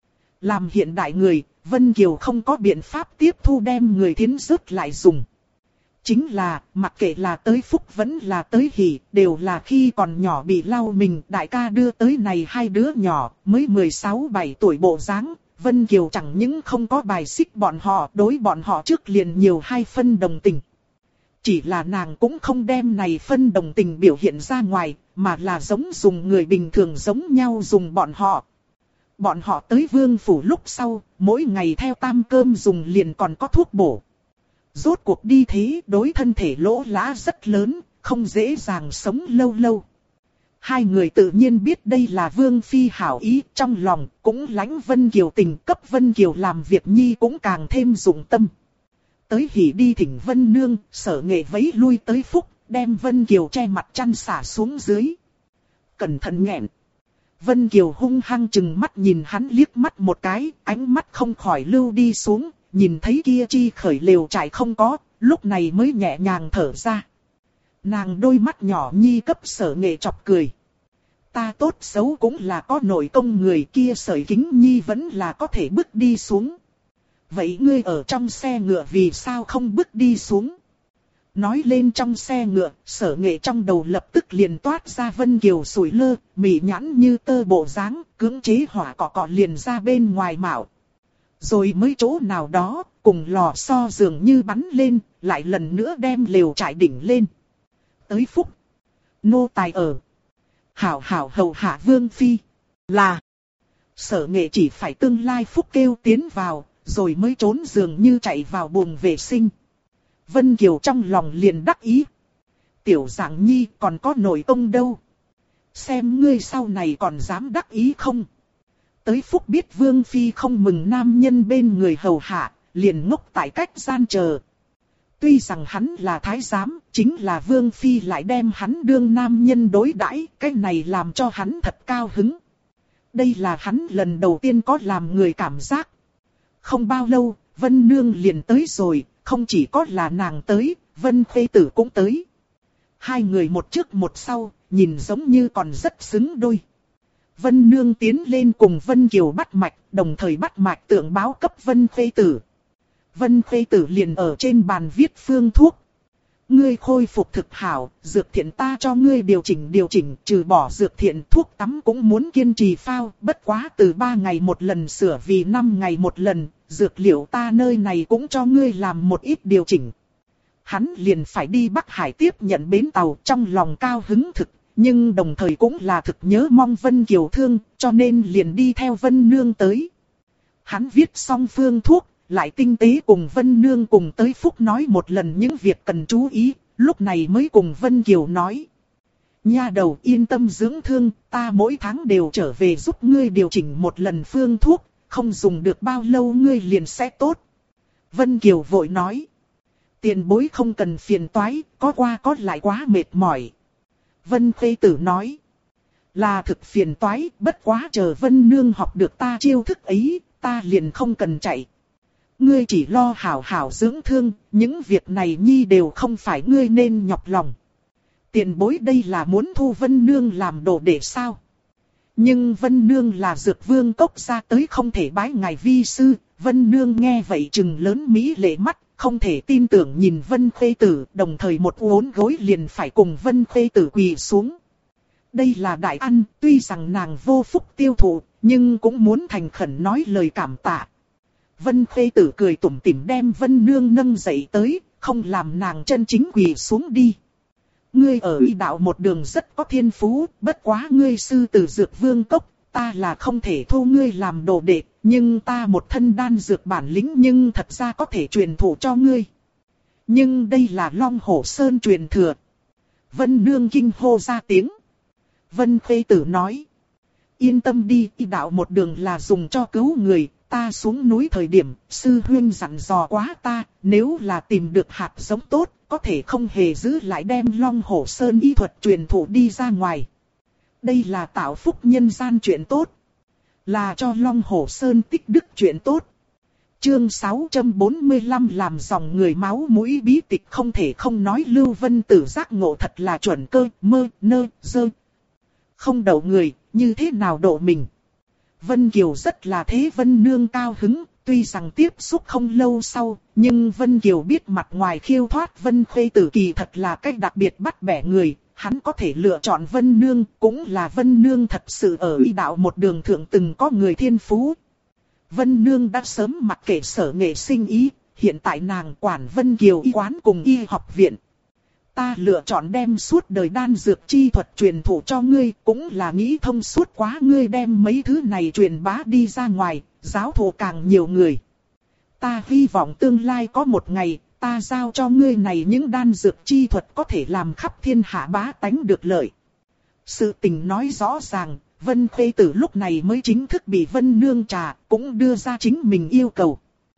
Làm hiện đại người, Vân Kiều không có biện pháp tiếp thu đem người thiến rớt lại dùng. Chính là, mặc kệ là tới Phúc vẫn là tới Hỷ, đều là khi còn nhỏ bị lau mình, đại ca đưa tới này hai đứa nhỏ, mới 16-17 tuổi bộ dáng. Vân Kiều chẳng những không có bài xích bọn họ, đối bọn họ trước liền nhiều 2 phân đồng tình. Chỉ là nàng cũng không đem này phân đồng tình biểu hiện ra ngoài, mà là giống dùng người bình thường giống nhau dùng bọn họ. Bọn họ tới vương phủ lúc sau, mỗi ngày theo tam cơm dùng liền còn có thuốc bổ. Rốt cuộc đi thế đối thân thể lỗ lã rất lớn, không dễ dàng sống lâu lâu. Hai người tự nhiên biết đây là Vương Phi hảo ý, trong lòng cũng lãnh Vân Kiều tình, cấp Vân Kiều làm việc nhi cũng càng thêm dụng tâm. Tới Hỷ đi thỉnh Vân Nương, Sở Nghệ vẫy lui tới Phúc, đem Vân Kiều che mặt chăn xả xuống dưới. Cẩn thận nghẹn. Vân Kiều hung hăng chừng mắt nhìn hắn liếc mắt một cái, ánh mắt không khỏi lưu đi xuống, nhìn thấy kia chi khởi lều trại không có, lúc này mới nhẹ nhàng thở ra. Nàng đôi mắt nhỏ nhi cấp Sở Nghệ chọc cười. Ta tốt xấu cũng là có nội công người, kia sợi kính nhi vẫn là có thể bước đi xuống. Vậy ngươi ở trong xe ngựa vì sao không bước đi xuống? Nói lên trong xe ngựa, Sở Nghệ trong đầu lập tức liền toát ra Vân Kiều sủi lơ, mỉ nhãn như tơ bộ dáng, cưỡng chế hỏa cọ liền ra bên ngoài mạo. Rồi mới chỗ nào đó, cùng lò xo dường như bắn lên, lại lần nữa đem lều trại đỉnh lên. Tới Phúc. Nô tài ở. Hảo hảo hầu hạ Vương Phi. Là. Sở Nghệ chỉ phải tương lai Phúc kêu tiến vào, rồi mới trốn dường như chạy vào buồng vệ sinh. Vân Kiều trong lòng liền đắc ý. Tiểu Giảng Nhi còn có nội công đâu. Xem ngươi sau này còn dám đắc ý không. Tới Phúc biết Vương Phi không mừng nam nhân bên người hầu hạ, liền ngốc tại cách gian chờ. Tuy rằng hắn là thái giám, chính là Vương Phi lại đem hắn đương nam nhân đối đãi, cái này làm cho hắn thật cao hứng. Đây là hắn lần đầu tiên có làm người cảm giác. Không bao lâu, Vân Nương liền tới rồi, không chỉ có là nàng tới, Vân Khuê Tử cũng tới. Hai người một trước một sau, nhìn giống như còn rất xứng đôi. Vân Nương tiến lên cùng Vân Kiều bắt mạch, đồng thời bắt mạch tượng báo cấp Vân Khuê Tử. Vân Khuê Tử liền ở trên bàn viết phương thuốc. Ngươi khôi phục thực hảo, dược thiện ta cho ngươi điều chỉnh, trừ bỏ dược thiện thuốc tắm cũng muốn kiên trì phao, bất quá từ 3 ngày một lần sửa vì 5 ngày một lần, dược liệu ta nơi này cũng cho ngươi làm một ít điều chỉnh. Hắn liền phải đi Bắc Hải tiếp nhận bến tàu, trong lòng cao hứng thực, nhưng đồng thời cũng là thực nhớ mong Vân Kiều thương, cho nên liền đi theo Vân Nương tới. Hắn viết xong phương thuốc, lại tinh tế cùng Vân Nương cùng tới Phúc nói một lần những việc cần chú ý, lúc này mới cùng Vân Kiều nói. Nha đầu yên tâm dưỡng thương, ta mỗi tháng đều trở về giúp ngươi điều chỉnh một lần phương thuốc, không dùng được bao lâu ngươi liền sẽ tốt. Vân Kiều vội nói. Tiền bối không cần phiền toái, có qua có lại quá mệt mỏi. Vân Khê Tử nói. Là thực phiền toái, bất quá chờ Vân Nương học được ta chiêu thức ấy, ta liền không cần chạy. Ngươi chỉ lo hảo hảo dưỡng thương, những việc này nhi đều không phải ngươi nên nhọc lòng. Tiền bối đây là muốn thu Vân Nương làm đồ để sao? Nhưng Vân Nương là Dược Vương cốc ra tới không thể bái ngài vi sư. Vân Nương nghe vậy trừng lớn mỹ lệ mắt, không thể tin tưởng nhìn Vân Khê Tử, đồng thời một uốn gối liền phải cùng Vân Khê Tử quỳ xuống. Đây là đại ăn, tuy rằng nàng vô phúc tiêu thụ, nhưng cũng muốn thành khẩn nói lời cảm tạ. Vân Khê Tử cười tủm tỉm đem Vân Nương nâng dậy tới, không làm nàng chân chính quỳ xuống đi. Ngươi ở y đạo một đường rất có thiên phú, bất quá ngươi sư tử Dược Vương cốc, ta là không thể thu ngươi làm đồ đệ, nhưng ta một thân đan dược bản lĩnh nhưng thật ra có thể truyền thụ cho ngươi. Nhưng đây là Long Hổ Sơn truyền thừa. Vân Nương kinh hô ra tiếng. Vân Khê Tử nói. Yên tâm đi, y đạo một đường là dùng cho cứu người, ta xuống núi thời điểm, sư huynh dặn dò quá ta, nếu là tìm được hạt giống tốt, có thể không hề giữ lại đem Long Hổ Sơn y thuật truyền thụ đi ra ngoài. Đây là tạo phúc nhân gian chuyện tốt. Là cho Long Hổ Sơn tích đức chuyện tốt. Chương 645 làm dòng người máu mũi bí tịch không thể không nói Lưu Vân Tử giác ngộ thật là chuẩn cơ, mơ, nơ, dơ. Không đậu người, như thế nào độ mình. Vân Kiều rất là thế Vân Nương cao hứng, tuy rằng tiếp xúc không lâu sau, nhưng Vân Kiều biết mặt ngoài khiêu thoát Vân Khê Tử kỳ thật là cách đặc biệt bắt bẻ người. Hắn có thể lựa chọn Vân Nương, cũng là Vân Nương thật sự ở y đạo một đường thượng từng có người thiên phú. Vân Nương đã sớm mặc kệ Sở Nghệ sinh ý, hiện tại nàng quản Vân Kiều y quán cùng y học viện. Ta lựa chọn đem suốt đời đan dược chi thuật truyền thụ cho ngươi, cũng là nghĩ thông suốt quá ngươi đem mấy thứ này truyền bá đi ra ngoài, giáo thụ càng nhiều người. Ta hy vọng tương lai có một ngày, ta giao cho ngươi này những đan dược chi thuật có thể làm khắp thiên hạ bá tánh được lợi. Sự tình nói rõ ràng, Vân Khê Tử lúc này mới chính thức bị Vân Nương trà, cũng đưa ra chính mình yêu cầu.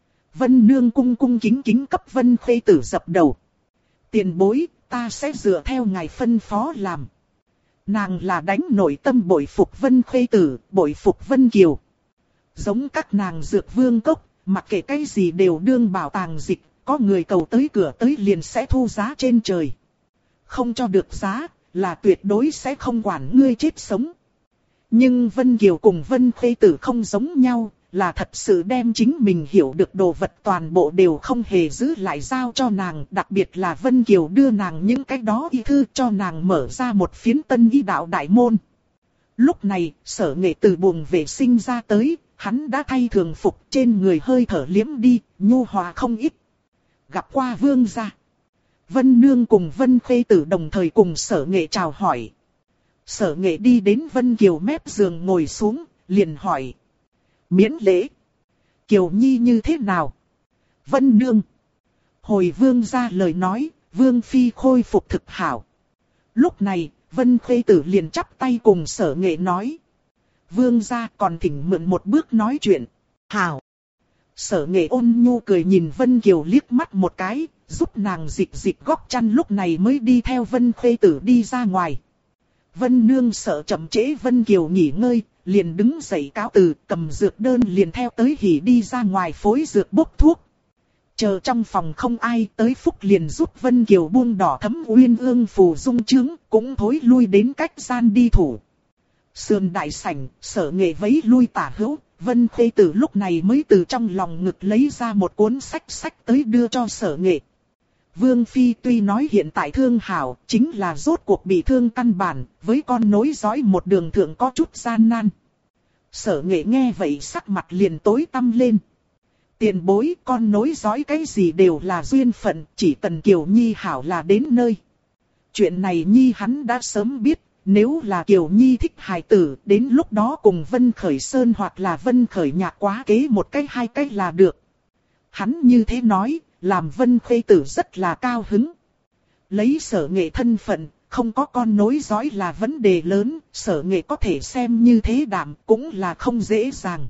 Vân Nương cung cung kính kính cấp Vân Khê Tử dập đầu. Tiền bối, ta sẽ dựa theo ngài phân phó làm. Nàng là đánh nội tâm bội phục Vân Khê Tử, bội phục Vân Kiều. Giống các nàng Dược Vương cốc, mặc kệ cái gì đều đương bảo tàng dịch. Có người cầu tới cửa tới liền sẽ thu giá trên trời. Không cho được giá, là tuyệt đối sẽ không quản ngươi chết sống. Nhưng Vân Kiều cùng Vân Khê Tử không giống nhau, là thật sự đem chính mình hiểu được đồ vật toàn bộ đều không hề giữ lại giao cho nàng. Đặc biệt là Vân Kiều đưa nàng những cái đó y thư cho nàng mở ra một phiến tân y đạo đại môn. Lúc này, Sở Nghệ từ buồng vệ sinh ra tới, hắn đã thay thường phục trên người hơi thở liếm đi, nhu hòa không ít. Gặp qua vương gia. Vân Nương cùng Vân Khê Tử đồng thời cùng Sở Nghệ chào hỏi. Sở Nghệ đi đến Vân Kiều mép giường ngồi xuống, liền hỏi. Miễn lễ. Kiều Nhi như thế nào? Vân Nương. Hồi vương gia lời nói, vương phi khôi phục thực hảo. Lúc này, Vân Khê Tử liền chắp tay cùng Sở Nghệ nói. Vương gia còn thỉnh mượn một bước nói chuyện. Hảo. Sở Nghệ ôn nhu cười nhìn Vân Kiều liếc mắt một cái, giúp nàng dịch dịch góc chăn lúc này mới đi theo Vân Khê Tử đi ra ngoài. Vân Nương sợ chậm trễ Vân Kiều nghỉ ngơi, liền đứng dậy cáo từ, cầm dược đơn liền theo tới hỉ đi ra ngoài phối dược bốc thuốc. Chờ trong phòng không ai tới Phúc liền giúp Vân Kiều buông đỏ thấm uyên ương phù dung trướng, cũng thối lui đến cách gian đi thủ. Sườn đại sảnh, Sở Nghệ vẫy lui tả hữu, Vân Khê Tử lúc này mới từ trong lòng ngực lấy ra một cuốn sách tới đưa cho Sở Nghệ. Vương Phi tuy nói hiện tại thương hảo, chính là rốt cuộc bị thương căn bản, với con nối dõi một đường thượng có chút gian nan. Sở Nghệ nghe vậy sắc mặt liền tối tăm lên. Tiền bối con nối dõi cái gì đều là duyên phận, chỉ cần Kiều Nhi hảo là đến nơi. Chuyện này Nhi hắn đã sớm biết, nếu là Kiều Nhi thích hài tử, đến lúc đó cùng Vân Khởi Sơn hoặc là Vân Khởi Nhạc quá kế một cách hai cách là được. Hắn như thế nói, làm Vân Khê Tử rất là cao hứng. Lấy Sở Nghệ thân phận, không có con nối dõi là vấn đề lớn, Sở Nghệ có thể xem như thế đảm cũng là không dễ dàng.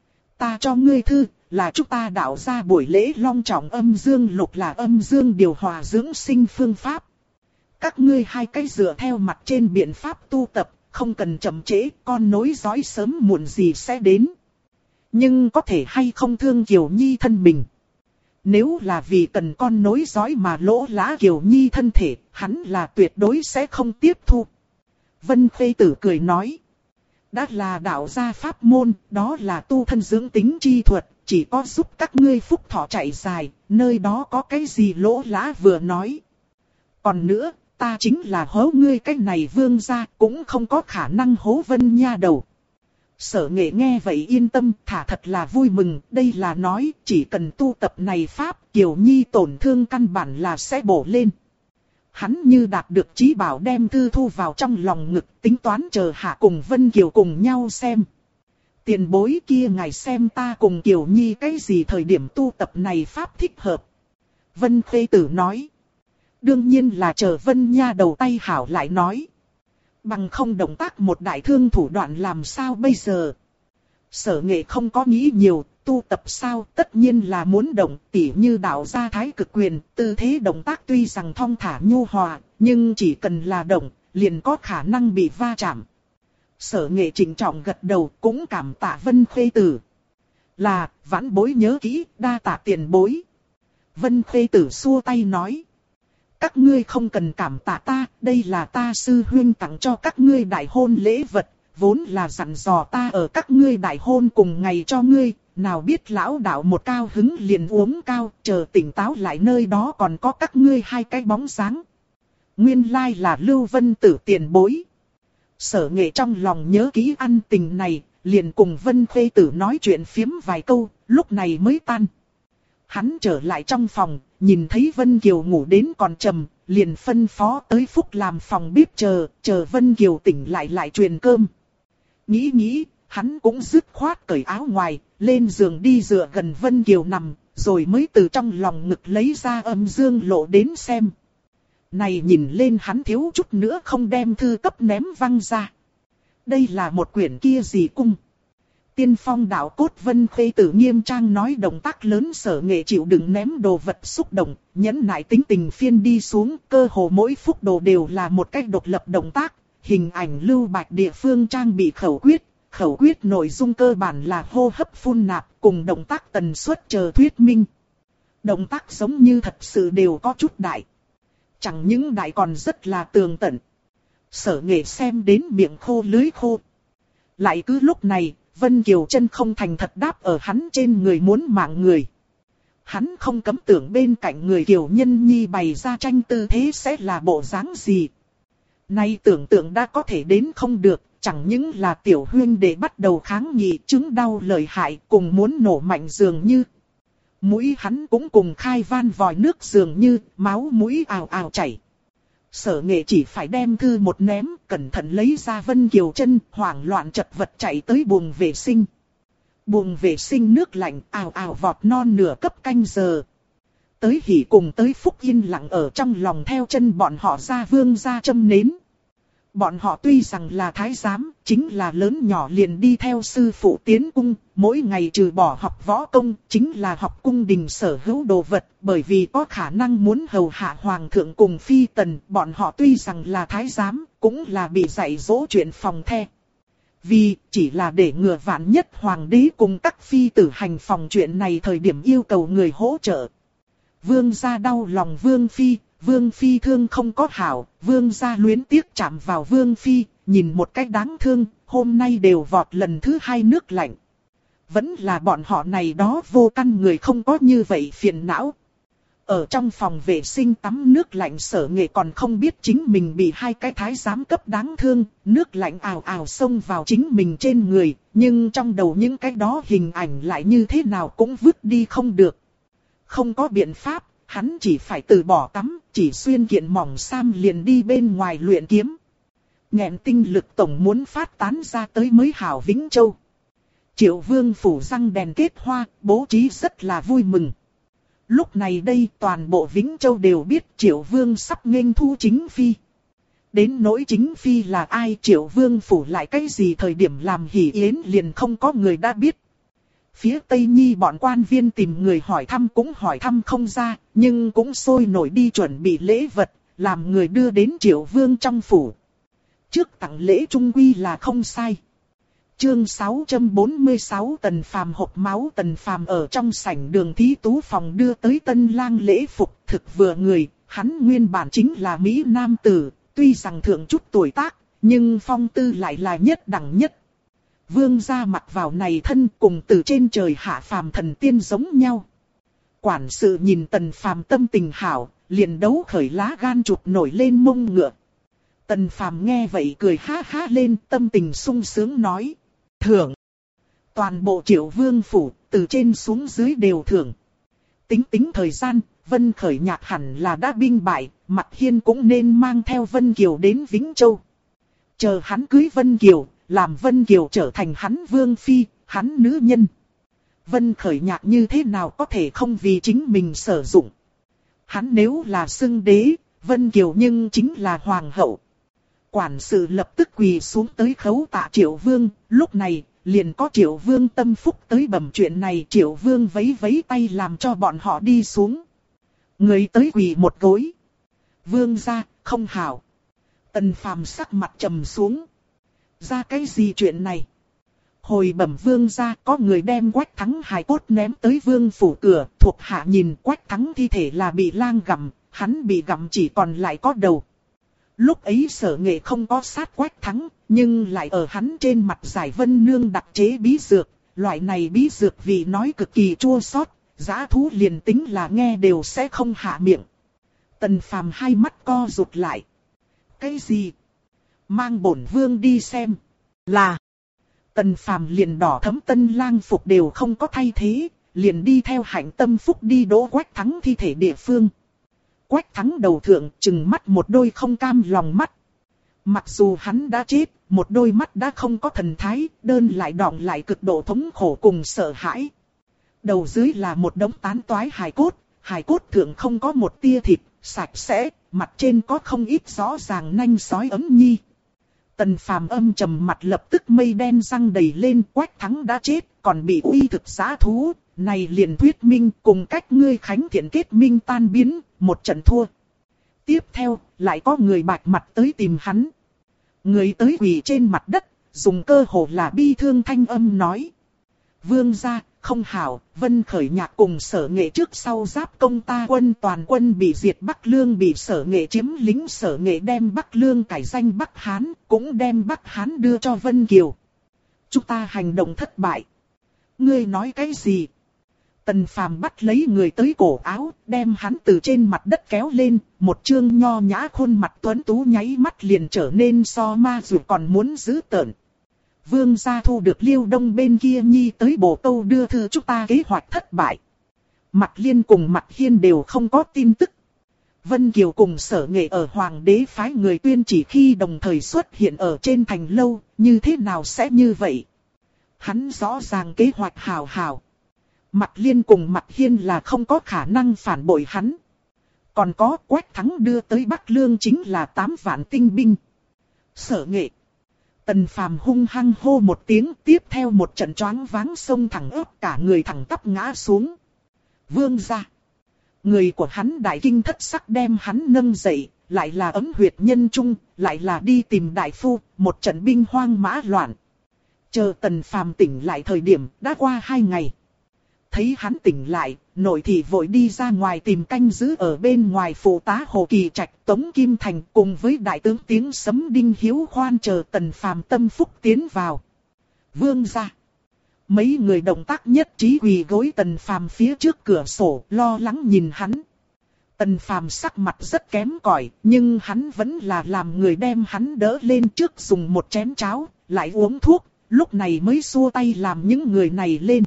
Ta cho ngươi thư, là chúng ta đạo ra buổi lễ long trọng âm dương lục là âm dương điều hòa dưỡng sinh phương pháp. Các ngươi hai cái dựa theo mặt trên biện pháp tu tập, không cần chậm trễ, con nối dõi sớm muộn gì sẽ đến. Nhưng có thể hay không thương Kiều Nhi thân mình. Nếu là vì cần con nối dõi mà lỗ lã Kiều Nhi thân thể, hắn là tuyệt đối sẽ không tiếp thu. Vân Khê Tử cười nói. Đã là đạo gia pháp môn, đó là tu thân dưỡng tính chi thuật, chỉ có giúp các ngươi phúc thọ chạy dài, nơi đó có cái gì lỗ lã vừa nói. Còn nữa, ta chính là hố ngươi cái này vương gia, cũng không có khả năng hố Vân nha đầu. Sở Nghệ nghe vậy yên tâm, thả thật là vui mừng, đây là nói, chỉ cần tu tập này pháp, Kiều Nhi tổn thương căn bản là sẽ bổ lên. Hắn như đạt được chí bảo đem thư thu vào trong lòng ngực, tính toán chờ hạ cùng Vân Kiều cùng nhau xem. Tiền bối kia ngài xem ta cùng Kiều Nhi cái gì thời điểm tu tập này pháp thích hợp. Vân Khê Tử nói. Đương nhiên là chờ Vân nha đầu tay hảo lại nói. Bằng không động tác một đại thương thủ đoạn làm sao bây giờ. Sở Nghệ không có nghĩ nhiều, tu tập sao tất nhiên là muốn động, tỉ như đạo gia thái cực quyền, tư thế động tác tuy rằng thong thả nhu hòa, nhưng chỉ cần là động, liền có khả năng bị va chạm. Sở Nghệ trịnh trọng gật đầu, cũng cảm tạ Vân Khê Tử. Là, vãn bối nhớ kỹ, đa tạ tiền bối. Vân Khê Tử xua tay nói. Các ngươi không cần cảm tạ ta, đây là ta sư huynh tặng cho các ngươi đại hôn lễ vật, vốn là dặn dò ta ở các ngươi đại hôn cùng ngày cho ngươi, nào biết lão đạo một cao hứng liền uống cao, chờ tỉnh táo lại nơi đó còn có các ngươi hai cái bóng dáng. Nguyên lai là Lưu Vân Tử tiền bối. Sở Nghệ trong lòng nhớ kỹ ăn tình này, liền cùng Vân Khê Tử nói chuyện phiếm vài câu, lúc này mới tan. Hắn trở lại trong phòng, nhìn thấy Vân Kiều ngủ đến còn trầm, liền phân phó tới Phúc làm phòng bếp chờ Vân Kiều tỉnh lại truyền cơm. Nghĩ, hắn cũng dứt khoát cởi áo ngoài, lên giường đi dựa gần Vân Kiều nằm, rồi mới từ trong lòng ngực lấy ra âm dương lộ đến xem. Này nhìn lên hắn thiếu chút nữa không đem thư cấp ném văng ra. Đây là một quyển kia gì cung. Tiên phong đạo cốt Vân Khê Tử nghiêm trang nói động tác lớn Sở Nghệ chịu đựng ném đồ vật xúc động, nhẫn nại tính tình phiên đi xuống, cơ hồ mỗi phúc đồ đều là một cách độc lập động tác, hình ảnh lưu bạch địa phương trang bị khẩu quyết nội dung cơ bản là hô hấp phun nạp cùng động tác tần suất chờ thuyết minh. Động tác giống như thật sự đều có chút đại. Chẳng những đại còn rất là tường tận. Sở Nghệ xem đến miệng khô lưỡi khô. Lại cứ lúc này, Vân Kiều chân không thành thật đáp ở hắn trên người muốn mạng người. Hắn không cấm tưởng bên cạnh người Kiều Nhân Nhi bày ra tranh tư thế sẽ là bộ dáng gì. Nay tưởng tượng đã có thể đến không được, chẳng những là tiểu huyên để bắt đầu kháng nghị chứng đau lợi hại cùng muốn nổ mạnh dường như. Mũi hắn cũng cùng khai van vòi nước dường như, máu mũi ào ào chảy. Sở Nghệ chỉ phải đem thư một ném, cẩn thận lấy ra Vân Kiều chân, hoảng loạn chật vật chạy tới buồng vệ sinh. Buồng vệ sinh nước lạnh ào ào vọt non nửa cấp canh giờ. Tới Hỉ cùng tới Phúc yên lặng ở trong lòng theo chân bọn họ ra vương ra châm nến. Bọn họ tuy rằng là thái giám, chính là lớn nhỏ liền đi theo sư phụ tiến cung, mỗi ngày trừ bỏ học võ công, chính là học cung đình sở hữu đồ vật, bởi vì có khả năng muốn hầu hạ hoàng thượng cùng phi tần, bọn họ tuy rằng là thái giám, cũng là bị dạy dỗ chuyện phòng the. Vì chỉ là để ngừa vạn nhất hoàng đế cùng các phi tử hành phòng chuyện này thời điểm yêu cầu người hỗ trợ. Vương gia đau lòng Vương Phi thương không có hảo, Vương gia luyến tiếc chạm vào Vương Phi, nhìn một cách đáng thương, hôm nay đều vọt lần thứ 2 nước lạnh. Vẫn là bọn họ này đó vô căn người không có như vậy phiền não. Ở trong phòng vệ sinh tắm nước lạnh Sở Nghệ còn không biết chính mình bị 2 cái thái giám cấp đáng thương, nước lạnh ào ào xông vào chính mình trên người, nhưng trong đầu những cái đó hình ảnh lại như thế nào cũng vứt đi không được. Không có biện pháp. Hắn chỉ phải từ bỏ tắm, chỉ xuyên kiện mỏng sam liền đi bên ngoài luyện kiếm. nghẹn tinh lực tổng muốn phát tán ra tới mới hảo Vĩnh Châu. Triệu Vương phủ răng đèn kết hoa, bố trí rất là vui mừng. Lúc này đây toàn bộ Vĩnh Châu đều biết Triệu Vương sắp nghênh thu chính phi. Đến nỗi chính phi là ai, Triệu Vương phủ lại cái gì thời điểm làm hỷ yến liền không có người đã biết. Phía Tây Nhi bọn quan viên tìm người hỏi thăm cũng hỏi thăm không ra, nhưng cũng sôi nổi đi chuẩn bị lễ vật, làm người đưa đến Triệu Vương trong phủ. Trước tặng lễ trung quy là không sai. Chương 646 Tần Phàm hộc máu. Tần Phàm ở trong sảnh Đường thí tú phòng đưa tới tân lang lễ phục thực vừa người, hắn nguyên bản chính là Mỹ Nam tử, tuy rằng thượng chút tuổi tác, nhưng phong tư lại là nhất đẳng nhất. Vương gia mặc vào này thân cùng từ trên trời hạ phàm thần tiên giống nhau. Quản sự nhìn Tần Phàm tâm tình hảo, liền đấu khởi lá gan chụp nổi lên mông ngựa. Tần Phàm nghe vậy cười ha ha lên, tâm tình sung sướng nói. Thưởng. Toàn bộ Triệu Vương phủ, từ trên xuống dưới đều thưởng. Tính thời gian, Vân Khởi Nhạc hẳn là đã binh bại, Mạc Hiên cũng nên mang theo Vân Kiều đến Vĩnh Châu. Chờ hắn cưới Vân Kiều, làm Vân Kiều trở thành hắn vương phi, hắn nữ nhân. Vân Khởi Nhạc như thế nào có thể không vì chính mình sử dụng. Hắn nếu là xưng đế, Vân Kiều nhưng chính là hoàng hậu. Quản sự lập tức quỳ xuống tới khấu tạ Triệu Vương, lúc này liền có Triệu Vương tâm phúc tới bẩm chuyện này. Triệu Vương vẫy vẫy tay làm cho bọn họ đi xuống. Người tới quỳ một gối. Vương gia, không hảo. Tần Phàm sắc mặt trầm xuống. Ra cái gì chuyện này? Hồi bẩm vương gia, có người đem Quách Thắng hài cốt ném tới vương phủ cửa, thuộc hạ nhìn Quách Thắng thi thể là bị lang gặm, hắn bị gặm chỉ còn lại có đầu. Lúc ấy Sở Nghệ không có sát Quách Thắng, nhưng lại ở hắn trên mặt giải Vân Nương đặc chế bí dược, loại này bí dược vì nói cực kỳ chua xót, dã thú liền tính là nghe đều sẽ không hạ miệng. Tần Phàm hai mắt co rụt lại. Cái gì? Mang bổn vương đi xem. Là. Tần Phàm liền đỏ thấm tân lang phục đều không có thay thế, liền đi theo Hạnh Tâm Phúc đi đỗ Quách Thắng thi thể địa phương. Quách Thắng đầu thượng trừng mắt một đôi không cam lòng mắt. Mặc dù hắn đã chết, một đôi mắt đã không có thần thái, đơn lại đọng lại cực độ thống khổ cùng sợ hãi. Đầu dưới là một đống tán toái hài cốt thượng không có một tia thịt, sạch sẽ, mặt trên có không ít rõ ràng nanh sói ấm nhi. Tần Phàm âm trầm mặt lập tức mây đen răng đầy lên. Quách Thắng đã chết, còn bị uy thực dã thú, này liền thuyết minh cùng cách ngươi khánh thiện kết minh tan biến, một trận thua. Tiếp theo, lại có người bạch mặt tới tìm hắn. Người tới quỳ trên mặt đất, dùng cơ hồ là bi thương thanh âm nói. Vương gia, không hảo, Vân Khởi Nhạc cùng Sở Nghệ trước sau giáp công ta quân toàn quân bị diệt, Bắc Lương bị Sở Nghệ chiếm lính, Sở Nghệ đem Bắc Lương cải danh Bắc Hán, cũng đem Bắc Hán đưa cho Vân Kiều. Chúng ta hành động thất bại. Ngươi nói cái gì? Tần Phàm bắt lấy người tới cổ áo, đem hắn từ trên mặt đất kéo lên, một trương nho nhã khuôn mặt tuấn tú nháy mắt liền trở nên so ma dù còn muốn dữ tợn. Vương gia thu được Liêu Đông bên kia nhi tới Bồ Câu đưa thư, chúng ta kế hoạch thất bại. Mạc Liên cùng Mạc Hiên đều không có tin tức. Vân Kiều cùng Sở Nghệ ở Hoàng đế phái người tuyên chỉ khi đồng thời xuất hiện ở trên thành lâu, như thế nào sẽ như vậy? Hắn rõ ràng kế hoạch hào hào. Mạc Liên cùng Mạc Hiên là không có khả năng phản bội hắn. Còn có Quách Thắng đưa tới Bắc Lương chính là 8 vạn tinh binh. Sở Nghệ. Tần Phàm hung hăng hô một tiếng, tiếp theo một trận choáng váng xông thẳng ớt, cả người thẳng tắp ngã xuống. Vương gia. Người của hắn đại kinh thất sắc đem hắn nâng dậy, lại là ấm huyệt nhân trung, lại là đi tìm đại phu, một trận binh hoang mã loạn. Chờ Tần Phàm tỉnh lại thời điểm đã qua 2 ngày. Thấy hắn tỉnh lại, nội thị vội đi ra ngoài tìm canh giữ ở bên ngoài phụ tá Hồ Kỳ Trạch, Tống Kim Thành cùng với đại tướng tiếng sấm Đinh Hiếu Khoan chờ Tần Phàm tâm phúc tiến vào. Vương gia. Mấy người động tác nhất trí quỳ gối Tần Phàm phía trước cửa sổ, lo lắng nhìn hắn. Tần Phàm sắc mặt rất kém cỏi, nhưng hắn vẫn là làm người đem hắn đỡ lên trước, dùng một chén cháo, lại uống thuốc, lúc này mới xua tay làm những người này lên.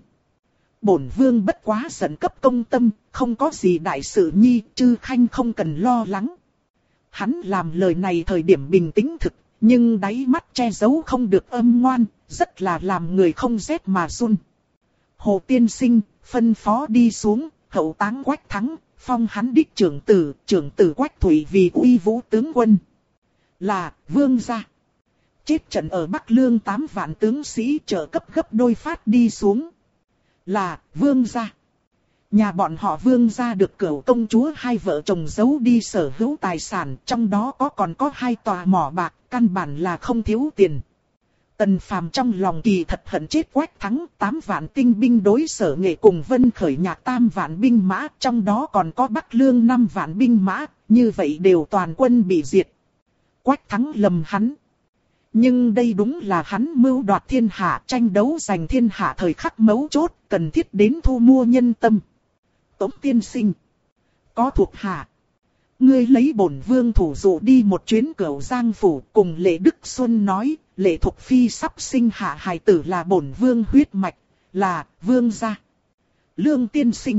Bổn vương bất quá giận cấp công tâm, không có gì đại sự nhi, Trư Khanh không cần lo lắng. Hắn làm lời này thời điểm bình tĩnh thực, nhưng đáy mắt che giấu không được âm ngoan, rất là làm người không rét mà run. Hồ tiên sinh, phân phó đi xuống, hậu táng Quách Thắng, phong hắn đích trưởng tử Quách Thủy vì uy vũ tướng quân. Là, vương gia. Chết trận ở Bắc Lương 8 vạn tướng sĩ trợ cấp gấp đôi phát đi xuống. Là, vương gia. Nhà bọn họ vương gia được Cửu công chúa hai vợ chồng giấu đi sở hữu tài sản, trong đó còn có 2 tòa mỏ bạc, căn bản là không thiếu tiền. Tần Phàm trong lòng kỳ thật hận chết Quách Thắng, 8 vạn tinh binh đối Sở Nghệ cùng Vân Khởi Nhạc 3 vạn binh mã, trong đó còn có Bắc Lương 5 vạn binh mã, như vậy đều toàn quân bị diệt. Quách Thắng lầm hắn. Nhưng đây đúng là hắn mưu đoạt thiên hạ, tranh đấu giành thiên hạ thời khắc mấu chốt, cần thiết đến thu mua nhân tâm. Tống tiên sinh, có thuộc hạ. Ngươi lấy bổn vương thủ dụ đi một chuyến Cửu Giang phủ, cùng Lệ Đức Xuân nói, Lệ Thục Phi sắp sinh hạ hài tử là bổn vương huyết mạch, là vương gia. Lương tiên sinh,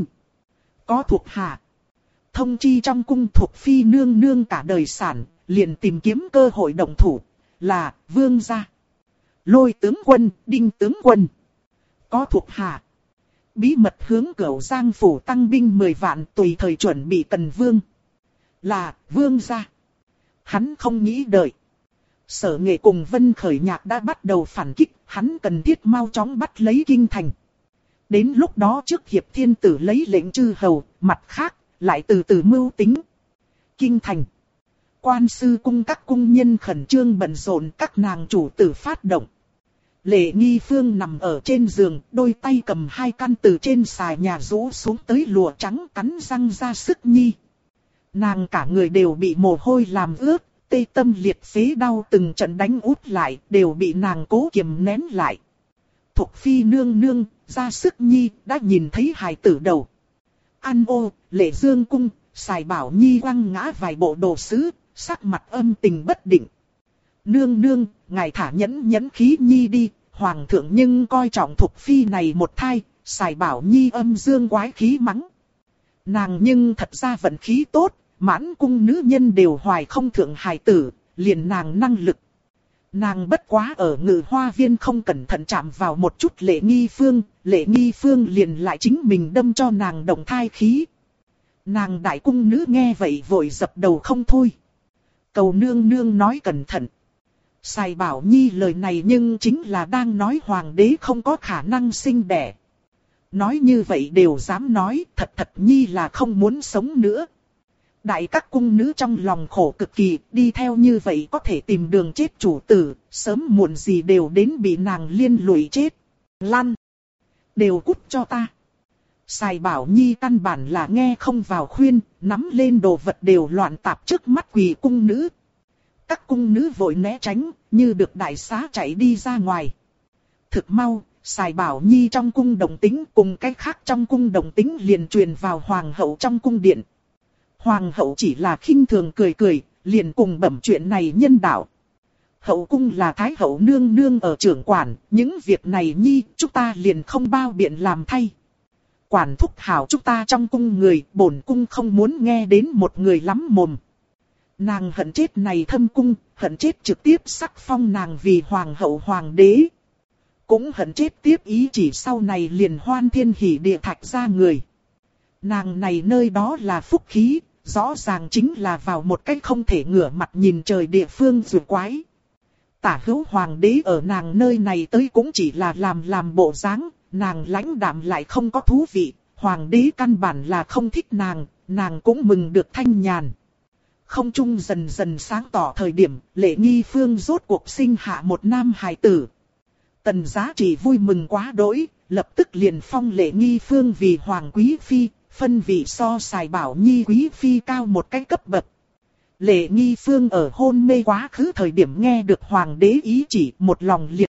có thuộc hạ. Thông chi trong cung Thục Phi nương nương cả đời sản, liền tìm kiếm cơ hội động thủ, là vương gia. Lôi tướng quân, Đinh tướng quân, có thuộc hạ. Bí mật hướng Cửu Giang phủ tăng binh 10 vạn, tùy thời chuẩn bị Tần vương. Là vương gia. Hắn không nghĩ đợi. Sở Nghệ cùng Vân Khởi Nhạc đã bắt đầu phản kích, hắn cần thiết mau chóng bắt lấy kinh thành. Đến lúc đó trước hiệp thiên tử lấy lệnh chư hầu, mặt khác lại từ từ mưu tính. Kinh thành. Quan sư cung các cung nhân khẩn trương bận rộn, các nàng chủ tử phát động. Lệ Nghi Phương nằm ở trên giường, đôi tay cầm 2 căn từ trên xà nhà rũ xuống tới lụa trắng, cắn răng ra sức nhi. Nàng cả người đều bị mồ hôi làm ướt, tê tâm liệt phế đau từng trận đánh út lại, đều bị nàng cố kiềm nén lại. Thục Phi nương nương, ra sức nhi, đã nhìn thấy hài tử đầu. An ô, Lệ Dương cung, Sài Bảo Nhi quăng ngã vài bộ đồ sứ, sắc mặt âm tình bất định. Nương nương, ngài thả nhẫn khí nhi đi, hoàng thượng nhưng coi trọng Thục Phi này một thai, Sài Bảo Nhi âm dương quái khí mắng. Nàng nhưng thật ra vận khí tốt, mãn cung nữ nhân đều hoài không thượng hài tử, liền nàng năng lực. Nàng bất quá ở Ngự Hoa Viên không cẩn thận chạm vào một chút Lệ Nghi Phương liền lại chính mình đâm cho nàng động thai khí. Nàng đại cung nữ nghe vậy vội dập đầu không thôi. Cầu nương nương nói cẩn thận. Sài Bảo Nhi lời này nhưng chính là đang nói hoàng đế không có khả năng sinh đẻ. Nói như vậy đều dám nói, thật Nhi là không muốn sống nữa. Đại các cung nữ trong lòng khổ cực kỳ, đi theo như vậy có thể tìm đường chết chủ tử, sớm muộn gì đều đến bị nàng liên lụy chết. Lăn! Đều cút cho ta! Sài Bảo Nhi căn bản là nghe không vào khuyên, nắm lên đồ vật đều loạn tạp trước mắt quỳ cung nữ. Các cung nữ vội né tránh, như được đại xá chạy đi ra ngoài. Thực mau, Sài Bảo Nhi trong cung đồng tính cùng cái khác trong cung đồng tính liền truyền vào hoàng hậu trong cung điện. Hoàng hậu chỉ là khinh thường cười, liền cùng bẩm chuyện này nhân đạo. Hậu cung là Thái hậu nương nương ở trưởng quản, những việc này Nhi chúng ta liền không bao biện làm thay. Quản thúc hảo chúng ta trong cung người, bổn cung không muốn nghe đến một người lắm mồm. Nàng hận chết này thâm cung, hận chết trực tiếp sắc phong nàng vì hoàng hậu hoàng đế. Cũng hận chết tiếp ý chỉ sau này liền hoan thiên hỷ địa thạch ra người. Nàng này nơi đó là phúc khí, rõ ràng chính là vào một cách không thể ngửa mặt nhìn trời địa phương rùa quái. Tả hữu hoàng đế ở nàng nơi này tới cũng chỉ là làm bộ dáng, nàng lãnh đạm lại không có thú vị, hoàng đế căn bản là không thích nàng cũng mừng được thanh nhàn. Không trung dần dần sáng tỏ thời điểm, Lệ Nghi Phương rốt cuộc sinh hạ một nam hài tử. Tần Giá Trị vui mừng quá đỗi, lập tức liền phong Lệ Nghi Phương vì hoàng quý phi, phân vị so Sài Bảo Nhi quý phi cao một cái cấp bậc. Lệ Nghi Phương ở hôn mê quá khứ thời điểm nghe được hoàng đế ý chỉ, một lòng liệt